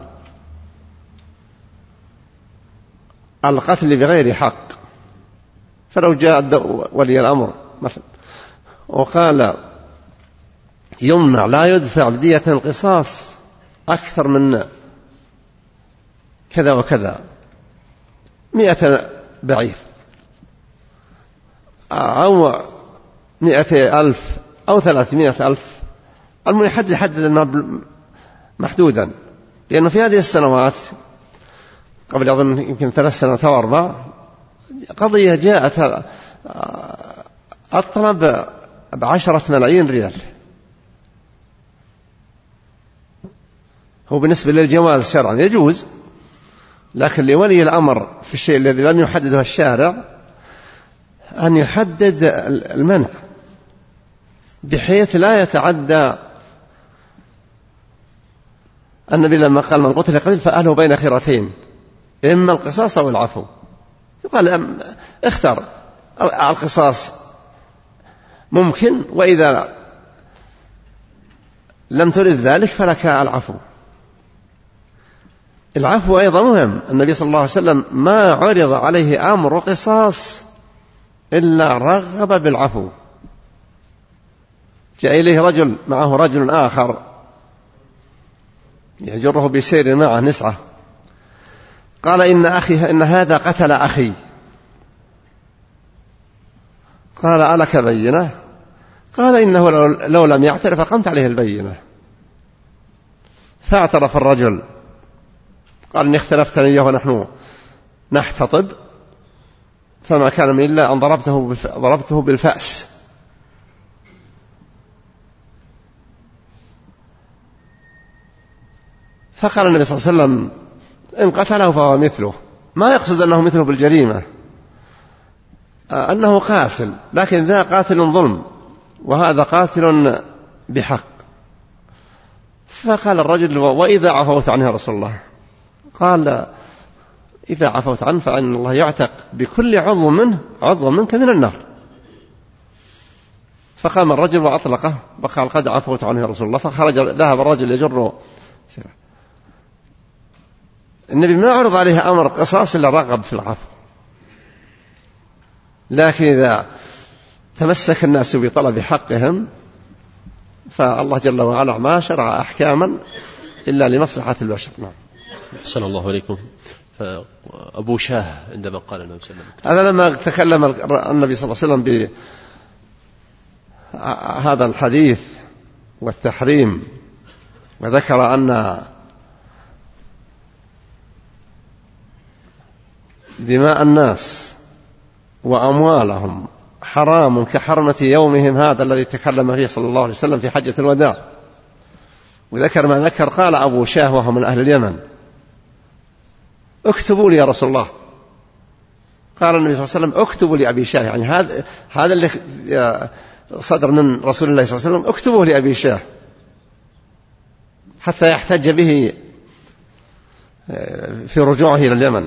Speaker 2: القتل بغير حق. فلو جاء ولي الأمر مثلا وقال يمنع لا يدفع بدية القصاص أكثر من كذا وكذا، مئة بعير أو مئة ألف أو ثلاثمائة ألف، المهم يحدد يحدد المبلغ محدودا، لأنه في هذه السنوات قبل أظن يمكن ثلاث سنوات أو أربع قضية جاءت الطلب بعشرة ملايين ريال. هو بالنسبة للجواز شرعا يجوز، لكن لولي الأمر في الشيء الذي لم يحدده الشارع أن يحدد المنع بحيث لا يتعدى. النبي لما قال من قتل قتل فأهله بين خيرتين، إما القصاص أو العفو، يقال اختر القصاص ممكن، وإذا لم ترد ذلك فلك العفو. العفو أيضا مهم. النبي صلى الله عليه وسلم ما عرض عليه أمر قصاص إلا رغب بالعفو. جاء إليه رجل معه رجل آخر يجره بسير معه نسعة، قال إن أخي إن هذا قتل أخي. قال ألك بينة؟ قال إنه لو لم يعترف قمت عليه البينة. فاعترف الرجل، قال إني اختلفتني ونحن نحتطب فما كان من إلا أن ضربته ضربته بالفأس. فقال النبي صلى الله عليه وسلم إن قتله فهو مثله، ما يقصد أنه مثله بالجريمة، أنه قاتل، لكن ذا قاتل ظلم وهذا قاتل بحق. فقال الرجل وإذا عفوت عنه يا رسول الله؟ قال إذا عفوت عنه فإن الله يعتق بكل عضو منه عضو منك من النار. فقام الرجل وأطلقه وقال قد عفوت عنه يا رسول الله. فخرج ذهب الرجل يجر. النبي ما عرض عليه أمر قصاص إلا رغب في العفو، لكن إذا تمسك الناس بطلب حقهم فالله جل وعلا ما شرع أحكاما إلا لمصلحة البشر. نعم.
Speaker 1: أحسن الله إليكم. فأبو شاه عندما قال النبي صلى الله عليه وسلم،
Speaker 2: هذا لما تكلم النبي صلى الله عليه وسلم بهذا الحديث والتحريم وذكر أن دماء الناس وأموالهم حرام كحرمة يومهم هذا الذي تكلم فيه صلى الله عليه وسلم في حجة الوداع، وذكر ما ذكر، قال أبو شاه وهو من أهل اليمن اكتبوا لي يا رسول الله. قال النبي صلى الله عليه وسلم اكتبوا لي أبي شاه، يعني هذا هذا اللي صدر من رسول الله صلى الله عليه وسلم، اكتبوه لأبي شاه حتى يحتج به في رجوعه إلى اليمن.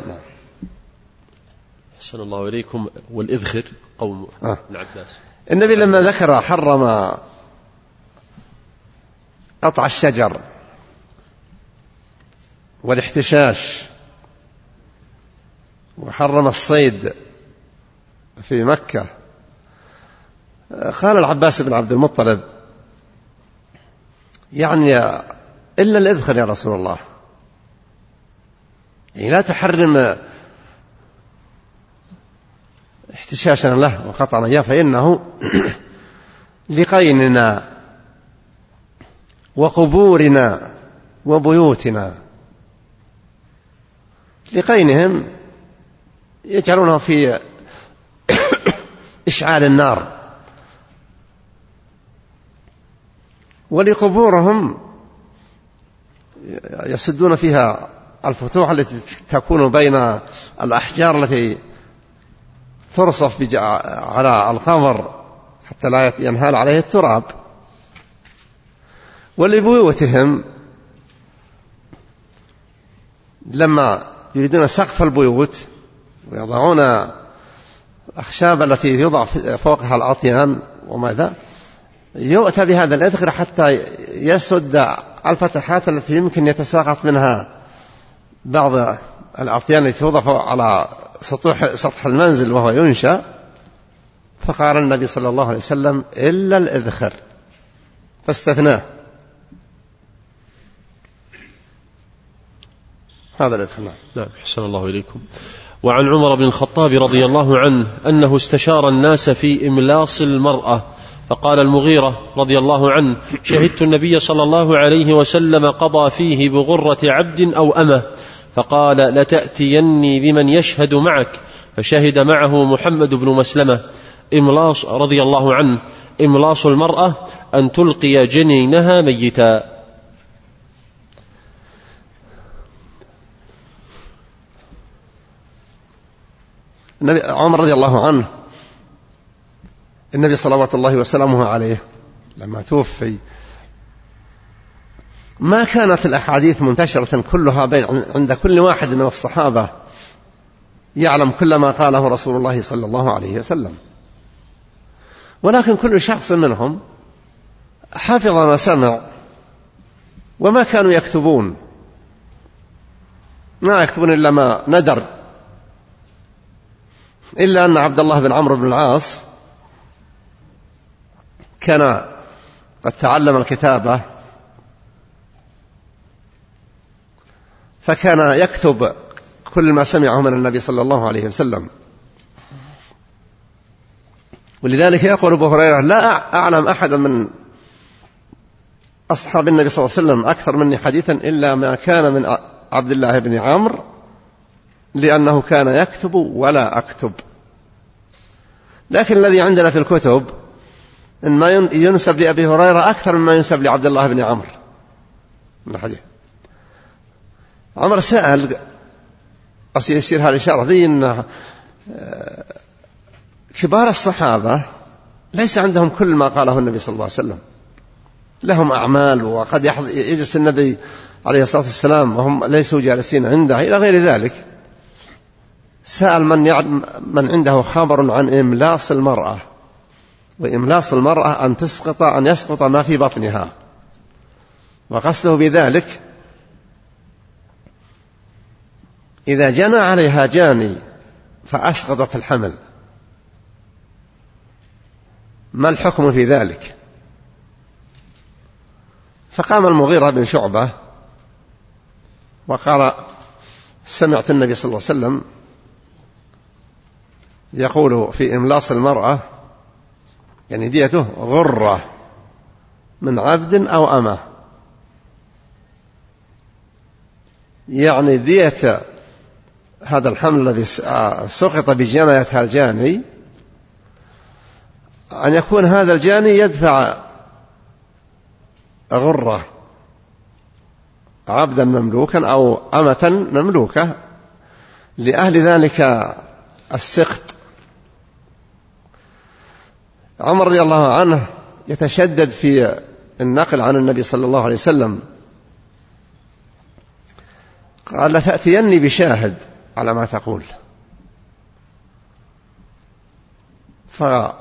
Speaker 1: أحسن الله إليكم. والإذخر قوم
Speaker 2: آه.
Speaker 1: العباس.
Speaker 2: النبي لما ذكر حرم قطع الشجر والاحتشاش وحرم الصيد في مكة، قال العباس بن عبد المطلب يعني إلا الإذخر يا رسول الله، يعني لا تحرم احتشاشا له وقطعنا إياه فإنه لقيننا وقبورنا وبيوتنا. لقينهم يجعلونه في إشعال النار، ولقبورهم يسدون فيها الفتوح التي تكون بين الأحجار التي ترصف على القبر حتى لا ينهال عليه التراب. ولبيوتهم لما يريدون سقف البيوت ويضعون الأخشاب التي يوضع فوقها الأطيان وماذا يؤتى بهذا الإذخر حتى يسد الفتحات التي يمكن يتساقط منها بعض الأطيان التي توضع على سطح سطح المنزل وهو ينشأ. فقال النبي صلى الله عليه وسلم إلا الإذخر، فاستثناه. هذا الإذخر.
Speaker 1: نعم، حسن الله إليكم. وعن عمر بن الخطاب رضي الله عنه أنه استشار الناس في إملاص المرأة، فقال المغيرة رضي الله عنه: شهدت النبي صلى الله عليه وسلم قضى فيه بغرة عبد أو أمة، فقال: لتأتيني بمن يشهد معك، فشهد معه محمد بن مسلمة. إملاص رضي الله عنه: إملاص المرأة أن تلقي جنينها ميتا.
Speaker 2: عمر رضي الله عنه النبي صلوات الله وسلامه عليه لما توفي ما كانت الأحاديث منتشرة كلها بين عند كل واحد من الصحابة يعلم كل ما قاله رسول الله صلى الله عليه وسلم، ولكن كل شخص منهم حفظ ما سمع، وما كانوا يكتبون، ما يكتبون إلا ما ندر، إلا أن عبد الله بن عمرو بن العاص كان قد تعلم الكتابة، فكان يكتب كل ما سمعه من النبي صلى الله عليه وسلم. ولذلك يقول أبو هريرة: لا أعلم أحدا من أصحاب النبي صلى الله عليه وسلم أكثر مني حديثا إلا ما كان من عبد الله بن عمرو، لأنه كان يكتب ولا أكتب. لكن الذي عندنا في الكتب إن ما ينسب لأبي هريرة أكثر مما ينسب لعبد الله بن عمرو من الحديث. عمر سأل أصير يصير هذه الإشارة ذي أن كبار الصحابة ليس عندهم كل ما قاله النبي صلى الله عليه وسلم، لهم أعمال، وقد يجلس النبي عليه الصلاة والسلام وهم ليسوا جالسين عنده إلى غير ذلك. سأل من, من عنده خبر عن إملاص المرأة، وإملاص المرأة أن تسقط أن يسقط ما في بطنها، وقصده بذلك إذا جنى عليها جاني فأسقطت الحمل، ما الحكم في ذلك؟ فقام المغيرة بن شعبة وقال: سمعت النبي صلى الله عليه وسلم يقول في إملاص المرأة يعني ديته غرة من عبد أو أمة، يعني دية هذا الحمل الذي سقط بجناية الجاني أن يكون هذا الجاني يدفع غرة عبدا مملوكا أو أمة مملوكة لأهل ذلك السقط. عمر رضي الله عنه يتشدد في النقل عن النبي صلى الله عليه وسلم، قال: لتأتيني بشاهد على ما تقول. فقام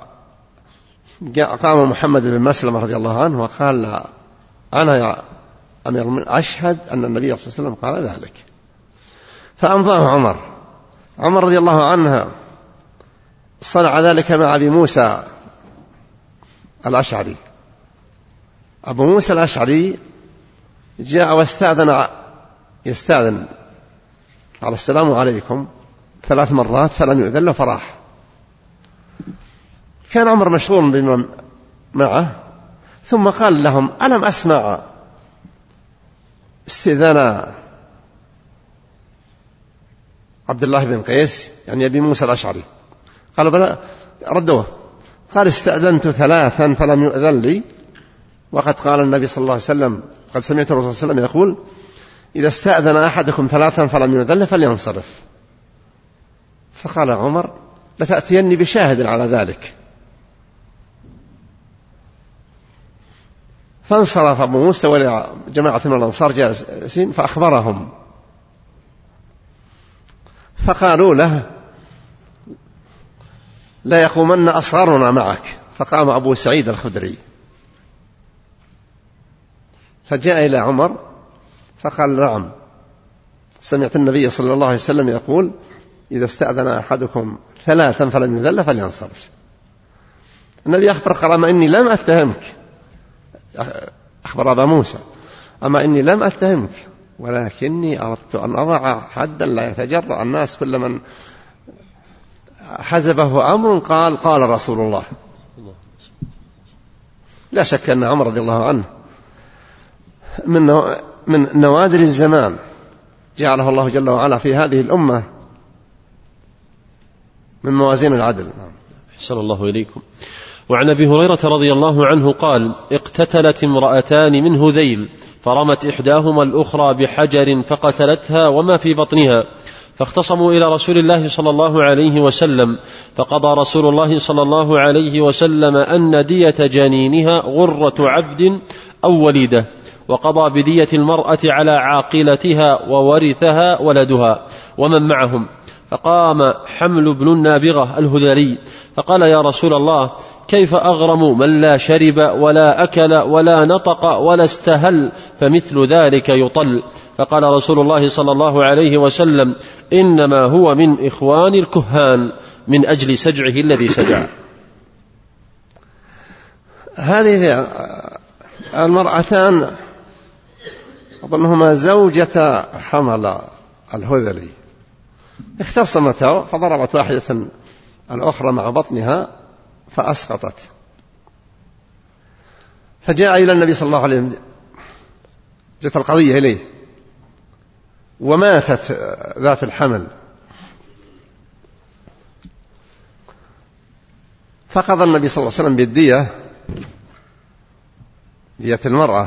Speaker 2: محمد بن مسلمة رضي الله عنه وقال: لا، أنا يا أمير المؤمنين أشهد أن النبي صلى الله عليه وسلم قال ذلك. فأمضاه عمر. عمر رضي الله عنه صنع ذلك مع أبي موسى الأشعري. أبو موسى الأشعري جاء واستأذن يستأذن على السلام عليكم ثلاث مرات فلم يؤذن له فراح. كان عمر مشغول بما معه، ثم قال لهم: ألم أسمع استئذان عبد الله بن قيس يعني أبي موسى الأشعري؟ قالوا: بلى. ردوه. قال: استأذنت ثلاثا فلم يؤذن لي، وقد قال النبي صلى الله عليه وسلم: قد سمعت الرسول صلى الله عليه وسلم يقول: إذا استأذن أحدكم ثلاثا فلم يؤذن له فلينصرف. فقال عمر: لتأتيني بشاهد على ذلك. فانصرف أبو موسى وجماعة من الأنصار جالسين فأخبرهم، فقالوا له لا يقومن أصغرنا معك. فقام أبو سعيد الخدري فجاء إلى عمر فقال نعم، سمعت النبي صلى الله عليه وسلم يقول إذا استأذن أحدكم ثلاثا فلم يذل فلينصرف. النبي أخبر قال أما إني لم أتهمك، أخبر أبا موسى أما إني لم أتهمك ولكني أردت أن أضع حدا لا يتجرأ الناس كل من حزبه أمر قال قال رسول الله. لا شك أن عمر رضي الله عنه من من نوادر الزمان جعله الله جل وعلا في هذه الأمة من موازين العدل.
Speaker 1: أحسن الله إليكم. وعن أبي هريرة رضي الله عنه قال اقتتلت امرأتان من هذيل فرمت إحداهما الأخرى بحجر فقتلتها وما في بطنها، فاختصموا إلى رسول الله صلى الله عليه وسلم، فقضى رسول الله صلى الله عليه وسلم أن دية جنينها غرة عبد أو وليدة، وقضى بدية المرأة على عاقلتها وورثها ولدها ومن معهم. فقام حمل بن النابغة الهذلي فقال يا رسول الله كيف أغرم من لا شرب ولا أكل ولا نطق ولا استهل فمثل ذلك يطل؟ فقال رسول الله صلى الله عليه وسلم إنما هو من إخوان الكهان من أجل سجعه الذي سجع.
Speaker 2: هذه المرأتان أظنهما زوجة حمل الهذلي اختصمتا فضربت واحدة الأخرى مع بطنها فأسقطت، فجاء إلى النبي صلى الله عليه وسلم، جاءت القضية إليه وماتت ذات الحمل، فقضى النبي صلى الله عليه وسلم بالدية، دية المرأة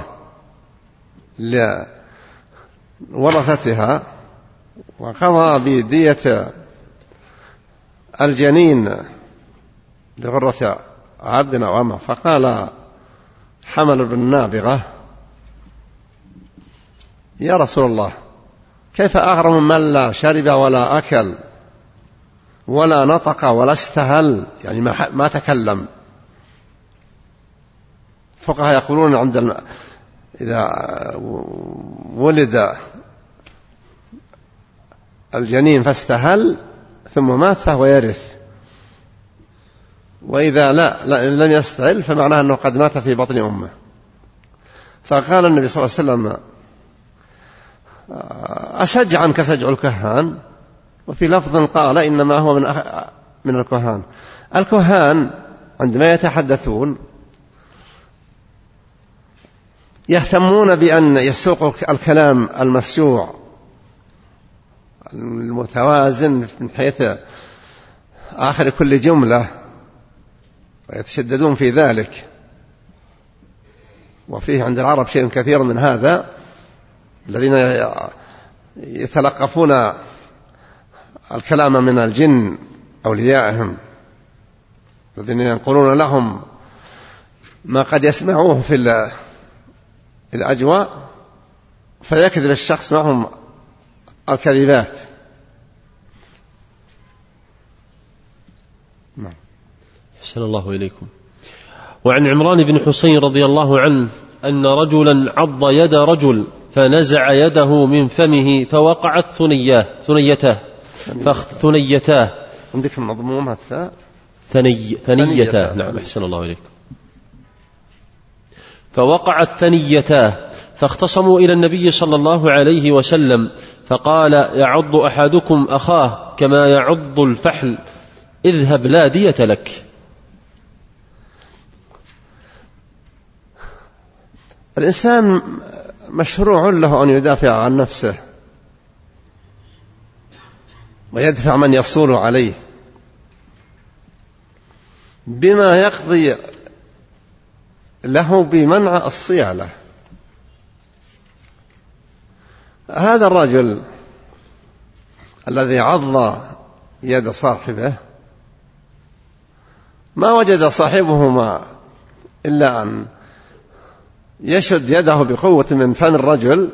Speaker 2: لورثتها، وقضى بدية الجنين لغرة عبد أو أمة. فقال حمل بن نابغة يا رسول الله كيف أغرم من لا شرب ولا أكل ولا نطق ولا استهل، يعني ما تكلم. فقهاء يقولون عند الم... إذا ولد الجنين فاستهل ثم مات فهو يرث، وإذا لا, لا لم يستهل فمعناه أنه قد مات في بطن أمه. فقال النبي صلى الله عليه وسلم أسجعا كسجع الكهان، وفي لفظ قال إنما هو من, أخ... من الكهان. الكهان عندما يتحدثون يهتمون بأن يسوقوا الكلام المسيوع المتوازن من حيث آخر كل جملة، ويتشددون في ذلك. وفيه عند العرب شيء كثير من هذا، الذين يتلقفون الكلام من الجن أوليائهم الذين ينقلون لهم ما قد يسمعوه في الأجواء، فيكذب الشخص معهم الكذبات.
Speaker 1: نعم. أحسن الله إليكم. وعن عمران بن حسين رضي الله عنه أن رجلا عض يد رجل فنزع يده من فمه فوقعت ثنياه ثنيتاه فثنيتاه
Speaker 2: عندك مضمومها الثاء
Speaker 1: ثني ثنيتاه. نعم أحسن الله إليكم. فوقعت ثنيتاه فاختصموا إلى النبي صلى الله عليه وسلم، فقال يعض أحدكم أخاه كما يعض الفحل، اذهب لا دية لك.
Speaker 2: الإنسان مشروع له أن يدافع عن نفسه ويدفع من يصول عليه بما يقضي له بمنع الصيانة. هذا الرجل الذي عض يد صاحبه ما وجد صاحبهما إلا أن يشد يده بقوة من فم الرجل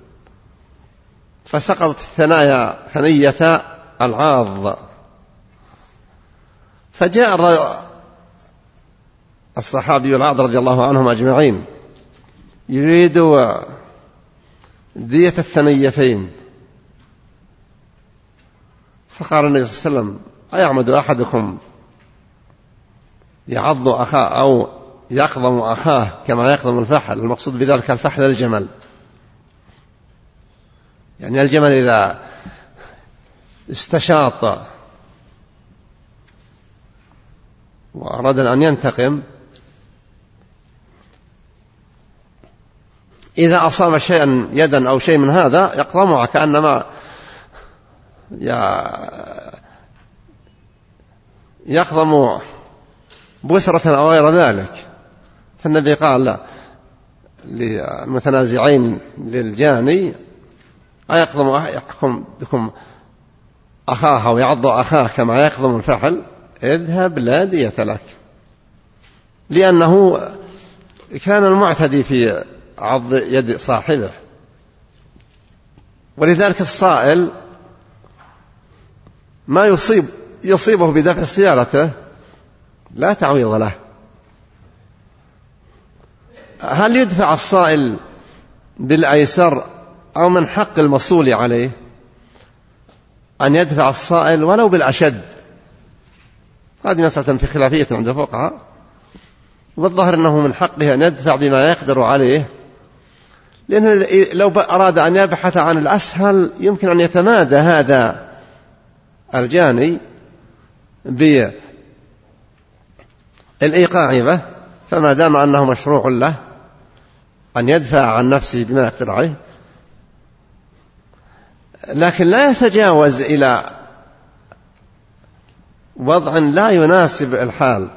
Speaker 2: فسقطت ثنايا ثنية العاض. فجاء الصحابي العاض رضي الله عنهم أجمعين يريد دية الثنيتين، فقال النبي صلى الله عليه وسلم: أيعمد أحدكم يعض أخاه أو يقضم أخاه كما يقضم الفحل؟ المقصود بذلك الفحل الجمل، يعني الجمل إذا استشاط وأراد أن ينتقم إذا أصاب شيئا يدا أو شيء من هذا يقضمها كأنما يقضم بسرة أو غير ذلك. فالنبي قال للمتنازعين للجاني: أيقضم أحدكم أخاه أو يعض أخاه كما يقضم الفحل؟ اذهب لا دية لك، لأنه كان المعتدي في عض يد صاحبه. ولذلك الصائل ما يصيب يصيبه بدفع سيارته لا تعويض له. هل يدفع الصائل بالأيسر أو من حق المصول عليه أن يدفع الصائل ولو بالأشد؟ هذه مسألة في خلافية عند الفقهاء، والظاهر أنه من حقه أن يدفع بما يقدر عليه، لأنه لو أراد أن يبحث عن الأسهل يمكن أن يتمادى هذا الجاني بالإيقاع به، فما دام أنه مشروع له أن يدفع عن نفسه بما يقدر عليه، لكن لا يتجاوز إلى وضع لا يناسب الحال،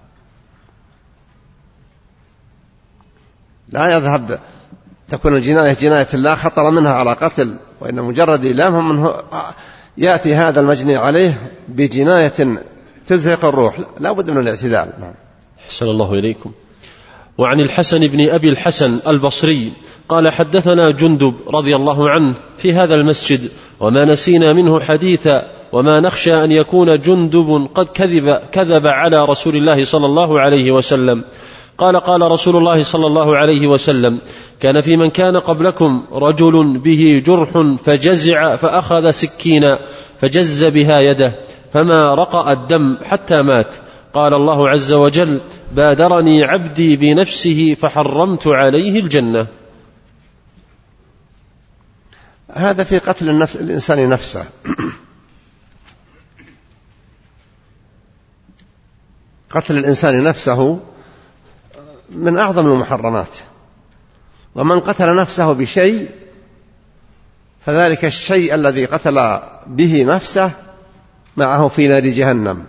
Speaker 2: لا يذهب تكون الجناية جناية لا خطر منها على قتل، وإن مجرد إيلام منه يأتي هذا المجني عليه بجناية تزهق الروح. لا بد من الاعتدال.
Speaker 1: أحسن الله إليكم. وعن الحسن بن أبي الحسن البصري قال: حدثنا جندب رضي الله عنه في هذا المسجد، وما نسينا منه حديثا، وما نخشى أن يكون جندب قد كذب, كذب على رسول الله صلى الله عليه وسلم. قال: قال رسول الله صلى الله عليه وسلم: كان في من كان قبلكم رجل به جرح فجزع فأخذ سكينا فجز بها يده فما رقأ الدم حتى مات. قال الله عز وجل: بادرني عبدي بنفسه فحرمت عليه الجنة.
Speaker 2: هذا في قتل النفس الإنسان نفسه. قتل الإنسان نفسه من أعظم المحرمات، ومن قتل نفسه بشيء فذلك الشيء الذي قتل به نفسه معه في نار جهنم.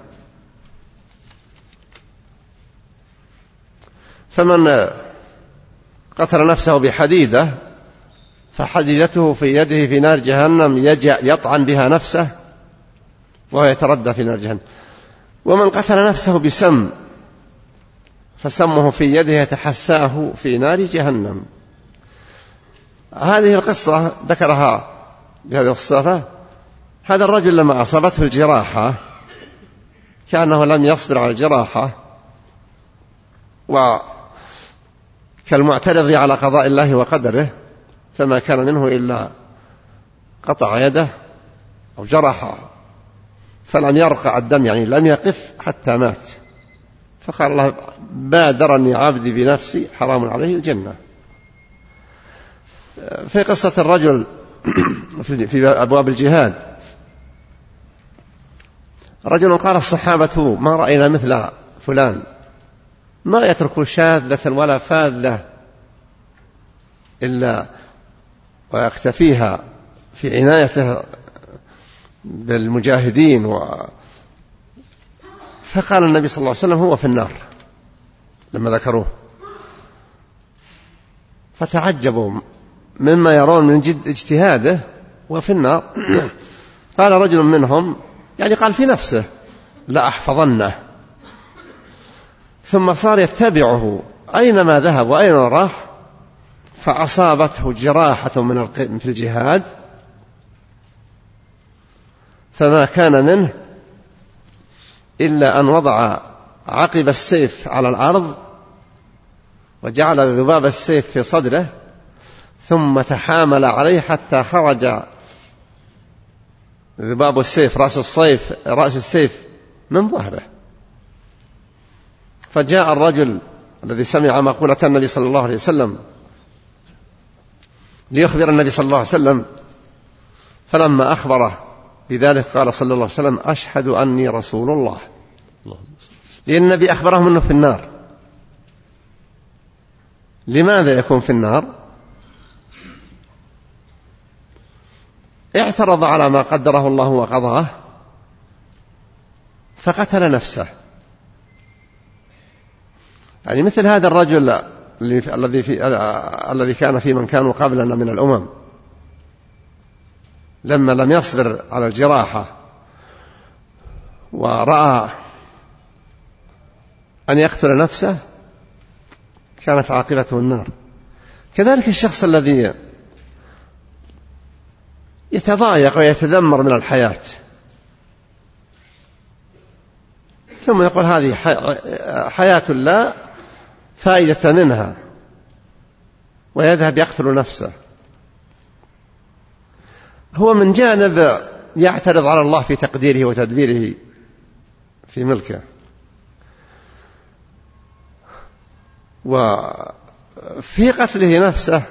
Speaker 2: فمن قتل نفسه بحديدة فحديدته في يده في نار جهنم يطعن بها نفسه وهو يتردى في نار جهنم. ومن قتل نفسه بسم فسمه في يده يتحساه في نار جهنم. هذه القصة ذكرها بهذه الصفة. هذا الرجل لما أصابته الجراحة كأنه لم يصبر على الجراحة، وكالمعترض على قضاء الله وقدره، فما كان منه إلا قطع يده أو جرحه فلم يرقع الدم، يعني لم يقف حتى مات. فقال الله: بادرني عبدي بنفسي حرام عليه الجنة. في قصة الرجل في أبواب الجهاد، رجل قال الصحابة: ما رأينا مثل فلان، ما يترك شاذة ولا فاذة إلا ويكتفيها في عنايته بالمجاهدين. و... فقال النبي صلى الله عليه وسلم: هو في النار. لما ذكروه فتعجبوا مما يرون من جد اجتهاده وفي النار. قال رجل منهم، يعني قال في نفسه: لا أحفظنه. ثم صار يتبعه أينما ذهب وأين راح فأصابته جراحة من في الجهاد فما كان منه إلا أن وضع عقب السيف على الأرض وجعل ذباب السيف في صدره ثم تحامل عليه حتى خرج ذباب السيف رأس السيف رأس السيف من ظهره. فجاء الرجل الذي سمع مقولة النبي صلى الله عليه وسلم ليخبر النبي صلى الله عليه وسلم، فلما أخبره بذلك قال صلى الله عليه وسلم: أشهد أني رسول الله. لأن النبي أخبرهم أنه في النار. لماذا يكون في النار؟ اعترض على ما قدره الله وقضاه فقتل نفسه. يعني مثل هذا الرجل الذي في الذي كان في من كانوا قبلنا من الأمم، لما لم يصبر على الجراحة ورأى أن يقتل نفسه كانت عاقبته النار. كذلك الشخص الذي يتضايق ويتذمر من الحياة ثم يقول هذه حياة لا فائدة منها ويذهب يقتل نفسه، هو من جانب يعترض على الله في تقديره وتدبيره في ملكه، وفي قتله نفسه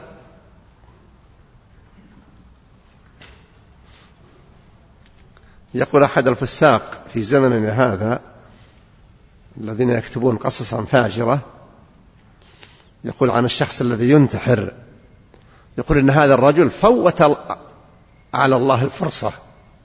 Speaker 2: يقول أحد الفساق في زمننا هذا الذين يكتبون قصصا فاجرة، يقول عن الشخص الذي ينتحر، يقول إن هذا الرجل فوت على الله الفرصة،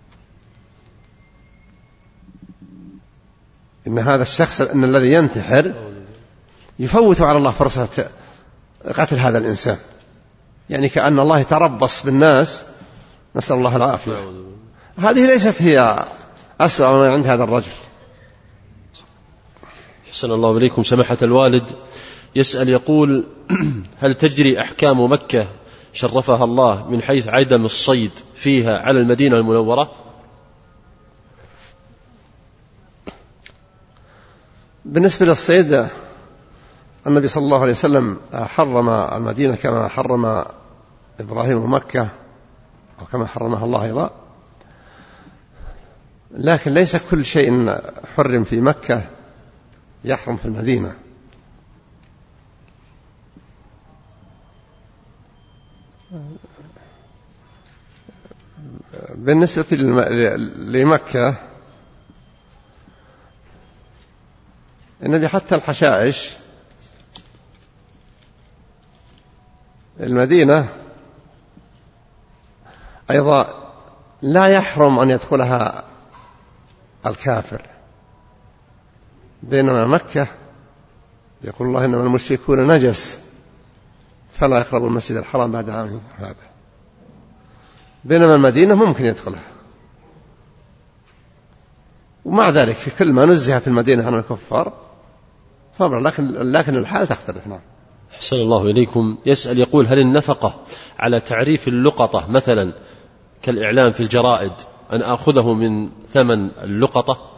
Speaker 2: إن هذا الشخص إن الذي ينتحر يفوت على الله فرصة قتل هذا الإنسان، يعني كأن الله يتربص بالناس، نسأل الله العافية. هذه ليست هي أسوأ ما عند هذا الرجل.
Speaker 1: أحسن الله إليكم. سماحة الوالد يسأل يقول: هل تجري أحكام مكة شرفها الله من حيث عدم الصيد فيها على المدينة المنورة؟
Speaker 2: بالنسبة للصيد النبي صلى الله عليه وسلم حرم المدينة كما حرم إبراهيم مكة أو كما حرمها الله أيضا، لكن ليس كل شيء حرم في مكة يحرم في المدينة. بالنسبة لمكة النبي حتى الحشائش المدينة أيضا لا يحرم أن يدخلها الكافر، بينما مكة يقول الله إنما المشركون نجس فلا يقربوا المسجد الحرام بعد عامهم هذا، بينما المدينة ممكن يدخلها. ومع ذلك في كل ما نزهت المدينة عن الكفار فأمر، لكن لكن الحال تختلف. نعم.
Speaker 1: أحسن الله إليكم. يسأل يقول: هل النفقة على تعريف اللقطة مثلا كالإعلام في الجرائد أن أخذه من ثمن اللقطة؟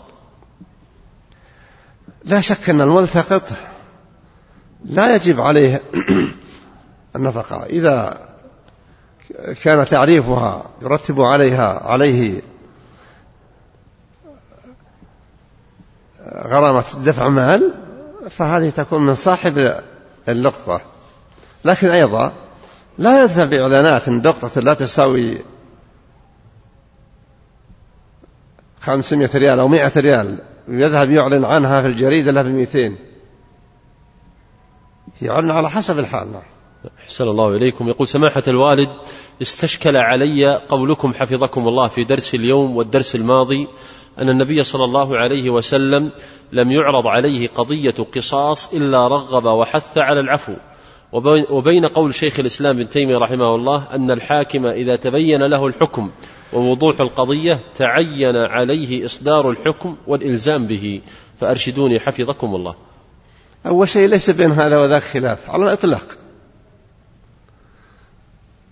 Speaker 2: لا شك أن الملتقط لا يجب عليه النفقة إذا كان تعريفها يرتب عليها عليه غرامة دفع مال فهذه تكون من صاحب اللقطة، لكن أيضا لا يدفع بإعلانات لقطة لا تساوي خمسمائة ريال أو مائة ريال ويذهب يعلن عنها في الجريدة لها بمئتين، يعلن على حسب الحال.
Speaker 1: أحسن الله إليكم. يقول: سماحة الوالد استشكل علي قولكم حفظكم الله في درس اليوم والدرس الماضي أن النبي صلى الله عليه وسلم لم يعرض عليه قضية قصاص إلا رغب وحث على العفو، وبين قول شيخ الإسلام ابن تيمية رحمه الله أن الحاكم إذا تبين له الحكم ووضوح القضية تعين عليه إصدار الحكم والإلزام به، فأرشدوني حفظكم الله.
Speaker 2: أول شيء ليس بين هذا وذاك خلاف على الإطلاق،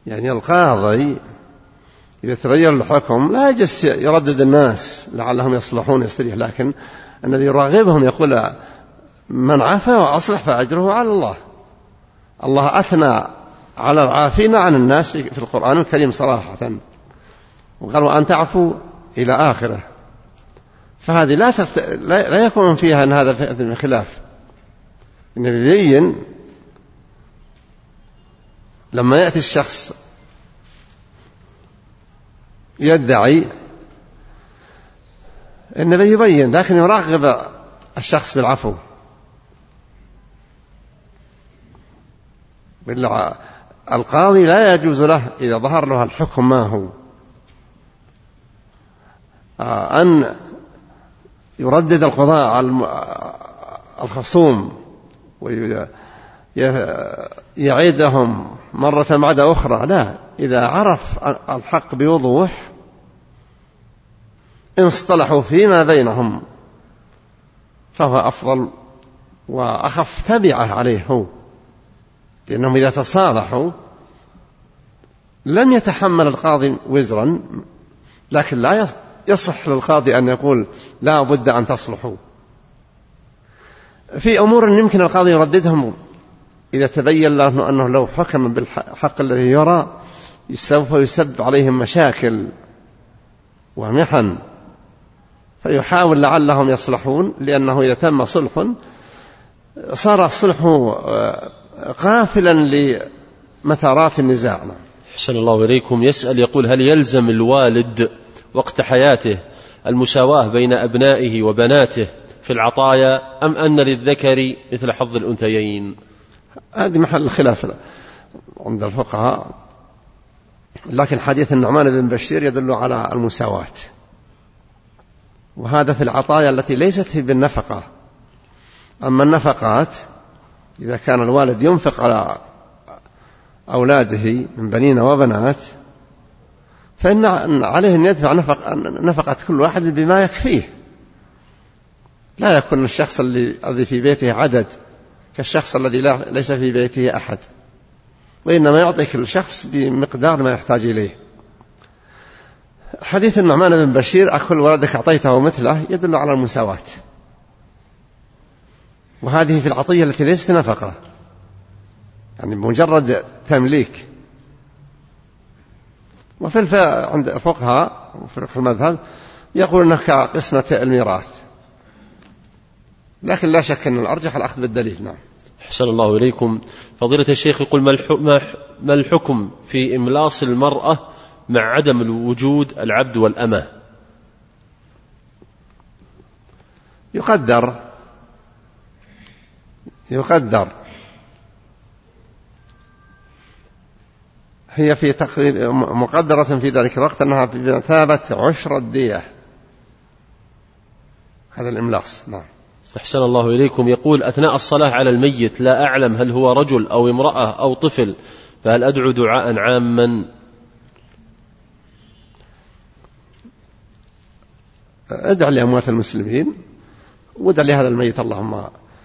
Speaker 2: يعني القاضي إذا تغير الحكم لا يجلس يردد الناس لعلهم يصلحون يستريح، لكن النبي يراغبهم يقول من عفا وأصلح فأجره على الله. الله أثنى على العافين عن الناس في القرآن الكريم صراحة، وقال وأن تعفوا إلى آخره. فهذه لا, تفت... لا يكون فيها أن هذا الخلاف. النبي يبين لما يأتي الشخص يدعي، النبي يبين لكن يرغب الشخص بالعفو. القاضي لا يجوز له إذا ظهر له الحكم ما هو أن يردد القضاء الخصوم ويعيدهم مرة بعد أخرى، لا، إذا عرف الحق بوضوح إن اصطلحوا فيما بينهم فهو أفضل وأخف تبعه عليه هو، لأنهم إذا تصالحوا لم يتحمل القاضي وزرا، لكن لا يصح للقاضي أن يقول لا بد أن تصلحوا. في أمور يمكن القاضي يرددهم إذا تبين له أنه لو حكم بالحق الذي يرى سوف يسبب عليهم مشاكل ومحن، فيحاول لعلهم يصلحون، لأنه إذا تم صلح صار الصلح قافلا لمثارات النزاع.
Speaker 1: أحسن الله إليكم. يسأل يقول هل يلزم الوالد وقت حياته المساواة بين أبنائه وبناته في العطايا، أم أن للذكر مثل حظ الأنثيين؟
Speaker 2: هذه محل الخلاف عند الفقهاء، لكن حديث النعمان بن بشير يدل على المساواة، وهذا في العطايا التي ليست بالنفقة. أما النفقات إذا كان الوالد ينفق على أولاده من بنين وبنات فإن عليه أن يدفع نفقة كل واحد بما يكفيه، لا يكون الشخص الذي في بيته عدد كالشخص الذي ليس في بيته أحد، وإنما يعطي كل شخص بمقدار ما يحتاج إليه. حديث النعمان بن بشير أكل ولدك أعطيته مثله يدل على المساواة، وهذه في العطية التي ليست نفقة، يعني بمجرد تمليك. وفي الفقه عند الفقهاء وفي المذهب يقول أنه كقسمة الميراث، لكن لا شك أن الأرجح الأخذ بالدليل. نعم.
Speaker 1: أحسن الله إليكم. فضيلة الشيخ يقول ما الحكم في إملاص المرأة مع عدم الوجود العبد والأمة؟
Speaker 2: يقدر يقدر هي في تقريب مقدرة في ذلك الوقت أنها بمثابة عشر الدية، هذا الإملاص. نعم.
Speaker 1: أحسن الله إليكم. يقول أثناء الصلاة على الميت لا أعلم هل هو رجل أو امرأة أو طفل، فهل أدعو دعاء عاما؟
Speaker 2: ادع لأموات المسلمين وادع لهذا الميت اللهم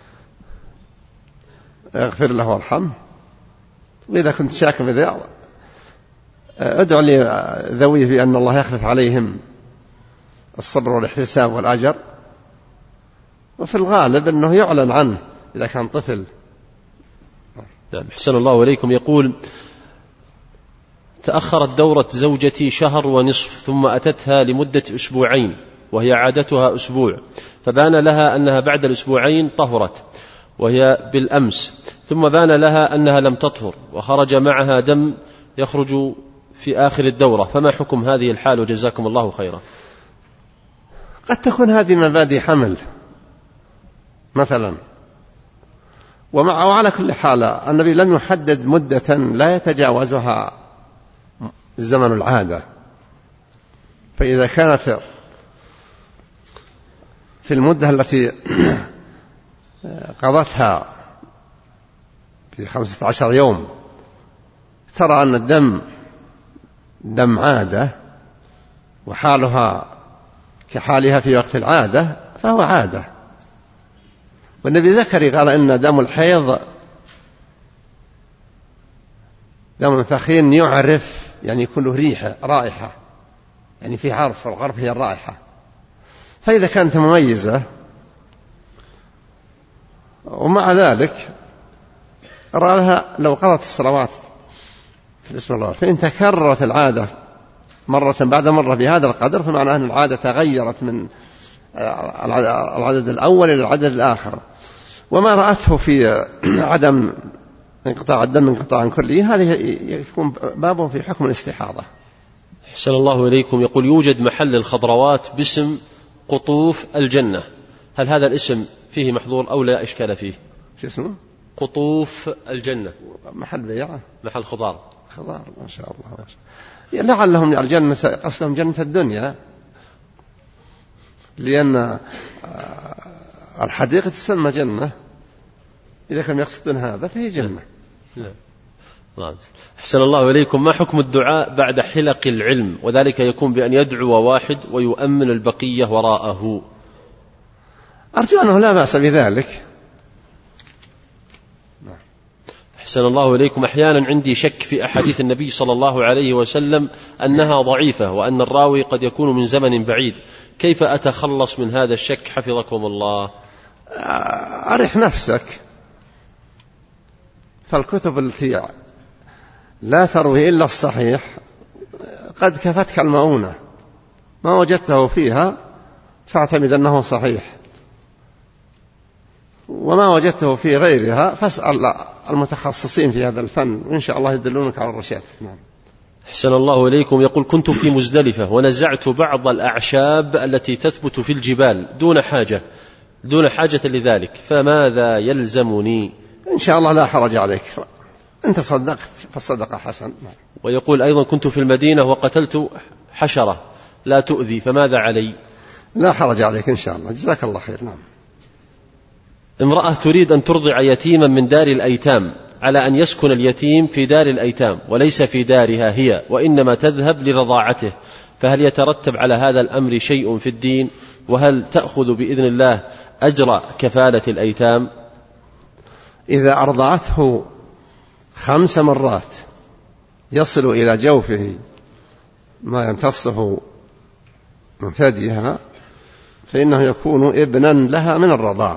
Speaker 2: اغفر له وارحمه، وإذا كنت شاك بذلك ادعو لذويه بأن الله يخلف عليهم الصبر والاحتساب والأجر، وفي الغالب أنه يعلن عنه إذا كان طفل.
Speaker 1: نعم. أحسن الله إليكم. يقول تأخرت دورة زوجتي شهر ونصف، ثم أتتها لمدة أسبوعين وهي عادتها أسبوع، فبان لها أنها بعد الأسبوعين طهرت وهي بالأمس، ثم بان لها أنها لم تطهر وخرج معها دم يخرج في آخر الدورة، فما حكم هذه الحال وجزاكم الله خيرا؟
Speaker 2: قد تكون هذه مبادئ حمل مثلا، ومع وعلى كل حال النبي لم يحدد مدة لا يتجاوزها زمن العادة، فإذا كانت في المدة التي قضتها في خمسة عشر يوم ترى أن الدم دم عادة وحالها كحالها في وقت العادة فهو عادة. والنبي ذكر قال إن دم الحيض دم ثخين يعرف يعني يكون له ريحة رائحة، يعني في عرف، والعرف هي الرائحة. فإذا كانت مميزة ومع ذلك رأى لو قضت الصلوات في الاسم الله، فإن تكررت العادة مرة بعد مرة بهذا القدر فمعنى أن العادة تغيرت من العدد الأول إلى العدد الآخر، وما رأته في عدم انقطاع الدم انقطاعا كليا هذه يكون بابه في حكم الاستحاضة.
Speaker 1: أحسن الله إليكم. يقول يوجد محل الخضروات باسم قطوف الجنة، هل هذا الاسم فيه محظور أو لا إشكال فيه؟
Speaker 2: شو اسمه؟
Speaker 1: قطوف الجنة،
Speaker 2: محل بيعة،
Speaker 1: محل خضار
Speaker 2: خضار ما شاء الله ما شاء الله. لعلهم الجنة قصدهم جنة الدنيا، لأن الحديقة تسمى جنة، إذا كانوا يقصدون هذا فهي جنة.
Speaker 1: نعم. أحسن الله إليكم. ما حكم الدعاء بعد حلق العلم، وذلك يكون بأن يدعو واحد ويؤمن البقية وراءه؟
Speaker 2: أرجو أنه لا بأس بذلك.
Speaker 1: أحسن الله إليكم. أحيانا عندي شك في أحاديث النبي صلى الله عليه وسلم أنها ضعيفة وأن الراوي قد يكون من زمن بعيد، كيف أتخلص من هذا الشك حفظكم الله؟
Speaker 2: أرح نفسك، فالكتب التي لا تروي إلا الصحيح قد كفتك المؤونة، ما وجدته فيها فاعتمد أنه صحيح، وما وجدته في غيرها فاسأل المتخصصين في هذا الفن وإن شاء الله يدلونك على الرشاد. نعم.
Speaker 1: أحسن الله إليكم. يقول كنت في مزدلفة ونزعت بعض الأعشاب التي تثبت في الجبال دون حاجة دون حاجة لذلك، فماذا يلزمني؟
Speaker 2: إن شاء الله لا حرج عليك، أنت صدقت فالصدقة حسن.
Speaker 1: ويقول أيضا كنت في المدينة وقتلت حشرة لا تؤذي، فماذا علي؟
Speaker 2: لا حرج عليك إن شاء الله، جزاك الله خير. نعم.
Speaker 1: امرأة تريد أن ترضع يتيما من دار الأيتام على أن يسكن اليتيم في دار الأيتام وليس في دارها هي، وإنما تذهب لرضاعته، فهل يترتب على هذا الأمر شيء في الدين؟ وهل تأخذ بإذن الله أجر كفالة الأيتام؟
Speaker 2: إذا أرضعته خمس مرات يصل إلى جوفه ما يمتصه من ثديها فإنه يكون ابنا لها من الرضاع،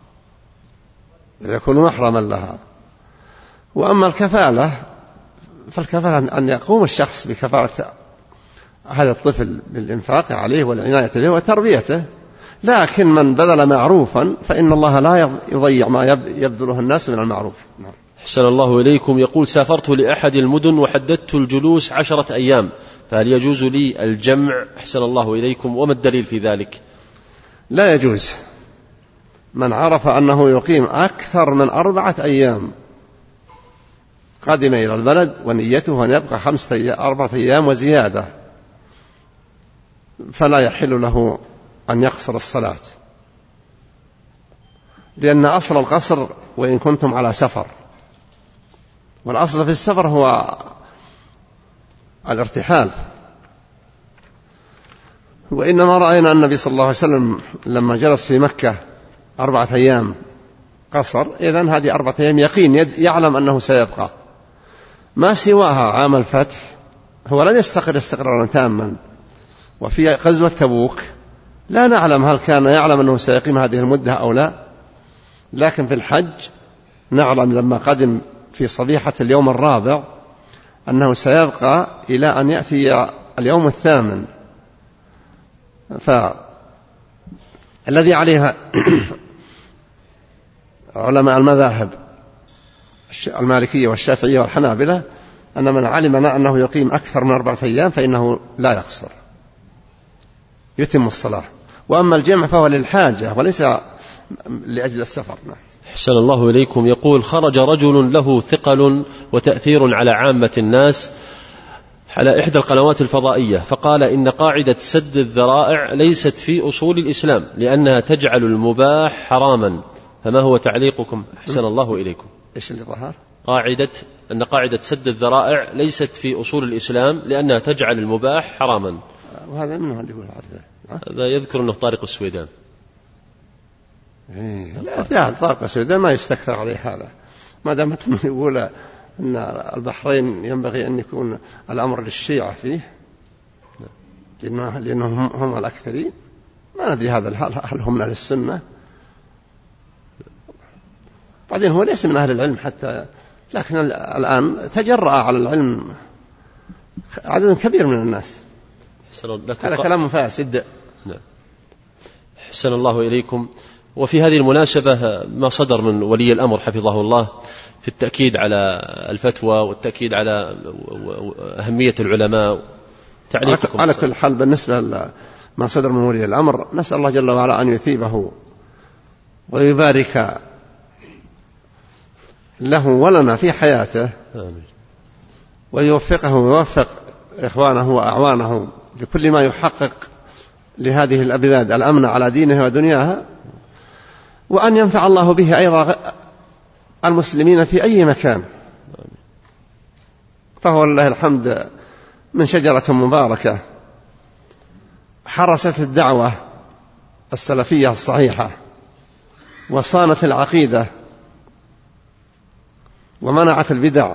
Speaker 2: يكون محرما لها. وأما الكفالة فالكفالة أن يقوم الشخص بكفالة هذا الطفل بالإنفاق عليه والعناية به وتربيته، لكن من بذل معروفا فإن الله لا يضيع ما يبذله الناس من المعروف. نعم.
Speaker 1: أحسن الله إليكم. يقول سافرت لأحد المدن وحددت الجلوس عشرة أيام، فهل يجوز لي الجمع؟ أحسن الله إليكم. وما الدليل في ذلك؟
Speaker 2: لا يجوز. من عرف أنه يقيم أكثر من أربعة أيام قادم إلى البلد ونيته أن يبقى خمسة أيام أربعة أيام وزيادة فلا يحل له أن يقصر الصلاة، لأن أصل القصر وإن كنتم على سفر، والأصل في السفر هو الارتحال. وإنما رأينا النبي صلى الله عليه وسلم لما جلس في مكة أربعة أيام قصر، إذن هذه أربعة أيام يقين يعلم أنه سيبقى. ما سواها عام الفتح هو لن يستقر استقرارا تاما، وفي غزوة تبوك لا نعلم هل كان يعلم أنه سيقيم هذه المدة أو لا، لكن في الحج نعلم لما قدم في صبيحة اليوم الرابع أنه سيبقى إلى أن يأتي اليوم الثامن. فالذي عليها علماء المذاهب المالكية والشافعية والحنابلة أن من علم أنه يقيم أكثر من أربعة أيام فإنه لا يقصر، يتم الصلاة. وأما الجمع فهو للحاجة وليس لأجل السفر.
Speaker 1: أحسن الله إليكم. يقول خرج رجل له ثقل وتأثير على عامة الناس على إحدى القنوات الفضائية، فقال إن قاعدة سد الذرائع ليست في أصول الإسلام لأنها تجعل المباح حراما، فما هو تعليقكم؟ أحسن الله إليكم.
Speaker 2: إيش اللي ظهر؟
Speaker 1: قاعدة أن قاعدة سد الذرائع ليست في أصول الإسلام لأنها تجعل المباح حراما.
Speaker 2: وهذا منه اللي يقول
Speaker 1: هذا يذكر أنه طارق السويدان.
Speaker 2: إيه. لا طارق السويدان ما يستكثر عليه هذا، ما دام يقول أن البحرين ينبغي أن يكون الأمر للشيعة فيه لأنه لأنهم هم الأكثرين. ما ندري هذا هل هم من أهل السنة. بعدين هو ليس من أهل العلم حتى، لكن الآن تجرأ على العلم عدد كبير من الناس. هذا كلام فاسد.
Speaker 1: نعم. أحسن الله إليكم. وفي هذه المناسبة ما صدر من ولي الأمر حفظه الله في التأكيد على الفتوى والتأكيد على أهمية العلماء. تعليقكم
Speaker 2: على كل حال بالنسبة لما صدر من ولي الأمر، نسأل الله جل وعلا أن يثيبه ويبارك له ولنا في حياته.
Speaker 1: آمين.
Speaker 2: ويوفقه ويوفق إخوانه وأعوانه لكل ما يحقق لهذه البلاد الأمن على دينها ودنياها، وأن ينفع الله به أيضا المسلمين في أي مكان. فهو لله الحمد من شجرة مباركة حرست الدعوة السلفية الصحيحة وصانت العقيدة ومنعت البدع،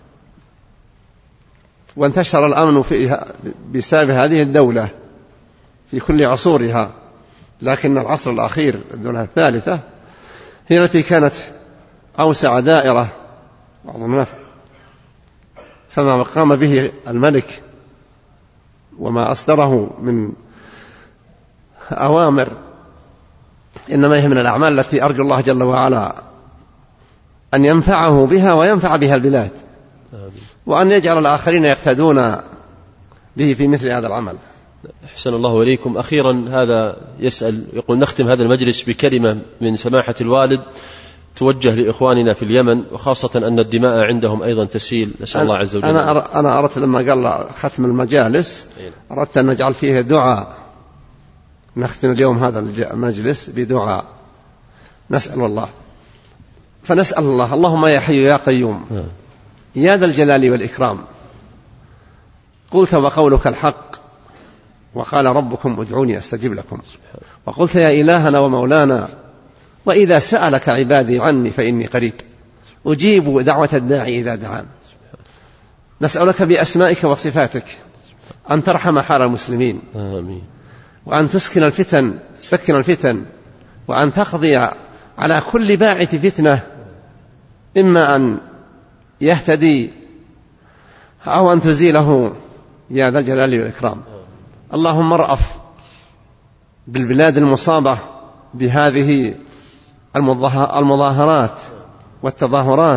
Speaker 2: وانتشر الأمن فيها بسبب هذه الدولة في كل عصورها. لكن العصر الأخير الدولة الثالثة هي التي كانت أوسع دائرة وأعظم نفع. فما قام به الملك وما أصدره من أوامر إنما هي من الأعمال التي أرجو الله جل وعلا أن ينفعه بها وينفع بها البلاد، وأن يجعل الآخرين يقتدون به في مثل هذا العمل.
Speaker 1: أحسن الله إليكم. أخيرا هذا يسأل يقول: نختم هذا المجلس بكلمة من سماحة الوالد توجه لإخواننا في اليمن، وخاصة أن الدماء عندهم أيضا تسيل، نسأل الله عز وجل.
Speaker 2: أنا أنا أردت لما قال ختم المجالس أردت أن نجعل فيه دعاء، نختم اليوم هذا المجلس بدعاء نسأل الله. فنسأل الله: اللهم يا حي يا قيوم يا ذا الجلال والإكرام، قلت وقولك الحق، وقال ربكم ادعوني أستجب لكم، وقلت يا إلهنا ومولانا وإذا سألك عبادي عني فإني قريب أجيب دعوة الداعي إذا دعان. نسألك بأسمائك وصفاتك أن ترحم حال المسلمين،
Speaker 1: آمين.
Speaker 2: وأن تسكن الفتن تسكن الفتن وأن تقضي على كل باعث فتنة، إما أن يهتدي أو أن تزيله يا ذا الجلال والإكرام. اللهم ارأف بالبلاد المصابة بهذه المظاهرات والتظاهرات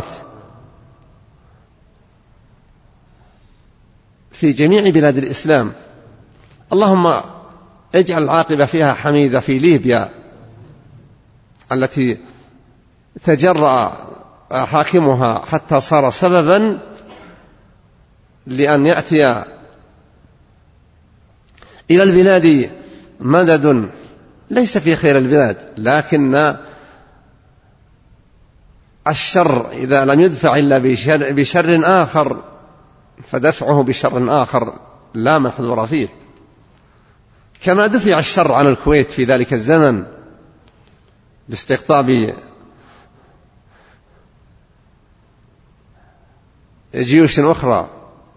Speaker 2: في جميع بلاد الإسلام. اللهم اجعل العاقبة فيها حميدة في ليبيا التي تجرأ حاكمها حتى صار سببا لأن يأتي إلى البلاد مدد ليس في خير البلاد، لكن الشر إذا لم يدفع إلا بشر, بشر آخر فدفعه بشر آخر لا محذور فيه، كما دفع الشر عن الكويت في ذلك الزمن باستقطاب جيوش أخرى.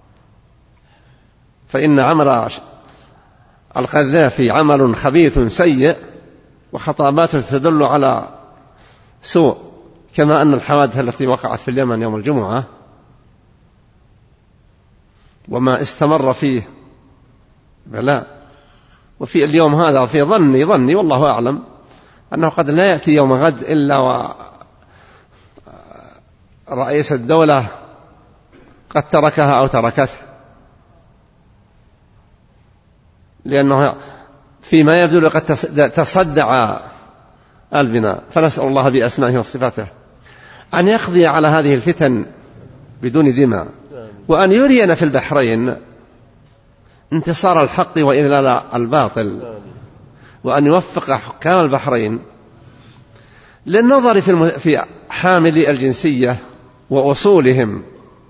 Speaker 2: فإن عمل القذافي عمل خبيث سيء وخطاباته تدل على سوء، كما أن الحوادث التي وقعت في اليمن يوم الجمعة وما استمر فيه بلاء. وفي اليوم هذا في ظني ظني والله أعلم أنه قد لا يأتي يوم غد إلا ورئيس الدولة قد تركها أو تركته، لأنه فيما يبدو قد تصدع البناء. فنسأل الله بأسمائه وصفاته أن يقضي على هذه الفتن بدون دماء، وأن يرينا في البحرين انتصار الحق وإذلال الباطل، وأن يوفق حكام البحرين للنظر في حاملي الجنسية وأصولهم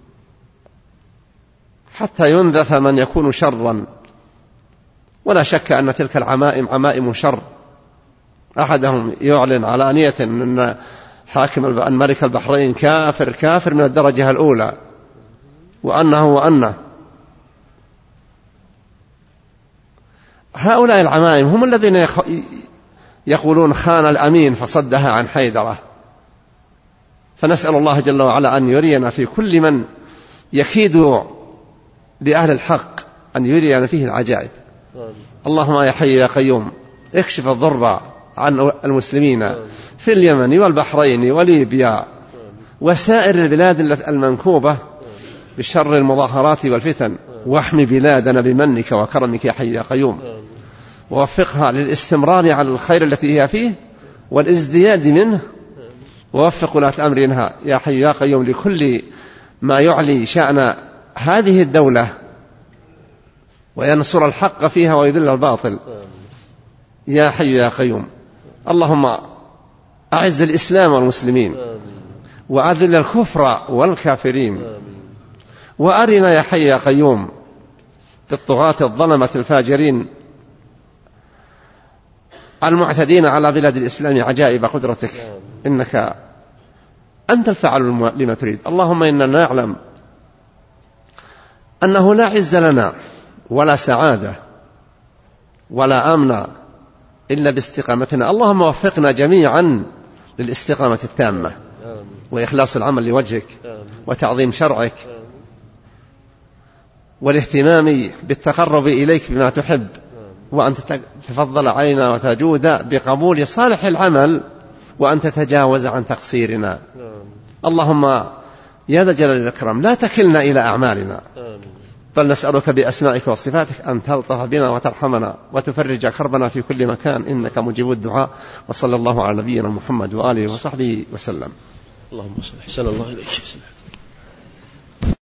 Speaker 2: حتى ينذف من يكون شرا. ولا شك أن تلك العمائم عمائم شر، أحدهم يعلن علانية أن حاكم الملك البحرين كافر كافر من الدرجة الأولى، وأنه وأنه. هؤلاء العمائم هم الذين يقولون خان الأمين فصدها عن حيدرة. فنسأل الله جل وعلا أن يرينا في كل من يكيد لأهل الحق أن يرينا فيه العجائب. اللهم يا حي يا قيوم اكشف الضر عن المسلمين في اليمن والبحرين وليبيا وسائر البلاد المنكوبة بشر المظاهرات والفتن، واحمي بلادنا بمنك وكرمك يا حي يا قيوم، ووفقها للاستمرار على الخير التي هي فيه والازدياد منه، ووفق ولاة أمرنا يا حي يا قيوم لكل ما يعلي شأن هذه الدولة وينصر الحق فيها ويذل الباطل يا حي يا قيوم. اللهم أعز الإسلام والمسلمين وأذل الكفر والكافرين، وأرنا يا حي يا قيوم بالطغاة الظلمة الفاجرين المعتدين على بلاد الإسلام عجائب قدرتك، إنك أنت الفعل لما تريد. اللهم إننا نعلم أنه لا عز لنا ولا سعادة ولا أمن إلا باستقامتنا. اللهم وفقنا جميعا للاستقامة التامة وإخلاص العمل لوجهك وتعظيم شرعك والاهتمام بالتقرب إليك بما تحب، وأن تتفضل علينا وتجود بقبول صالح العمل وأن تتجاوز عن تقصيرنا. اللهم يا ذا الجلال والإكرام لا تكلنا إلى أعمالنا، بل نسألك بأسمائك وصفاتك أن تلطف بنا وترحمنا وتفرج كربنا في كل مكان، إنك مجيب الدعاء. وصلى الله على نبينا محمد وآله وصحبه وسلم.
Speaker 1: اللهم صل. أحسن الله إليك.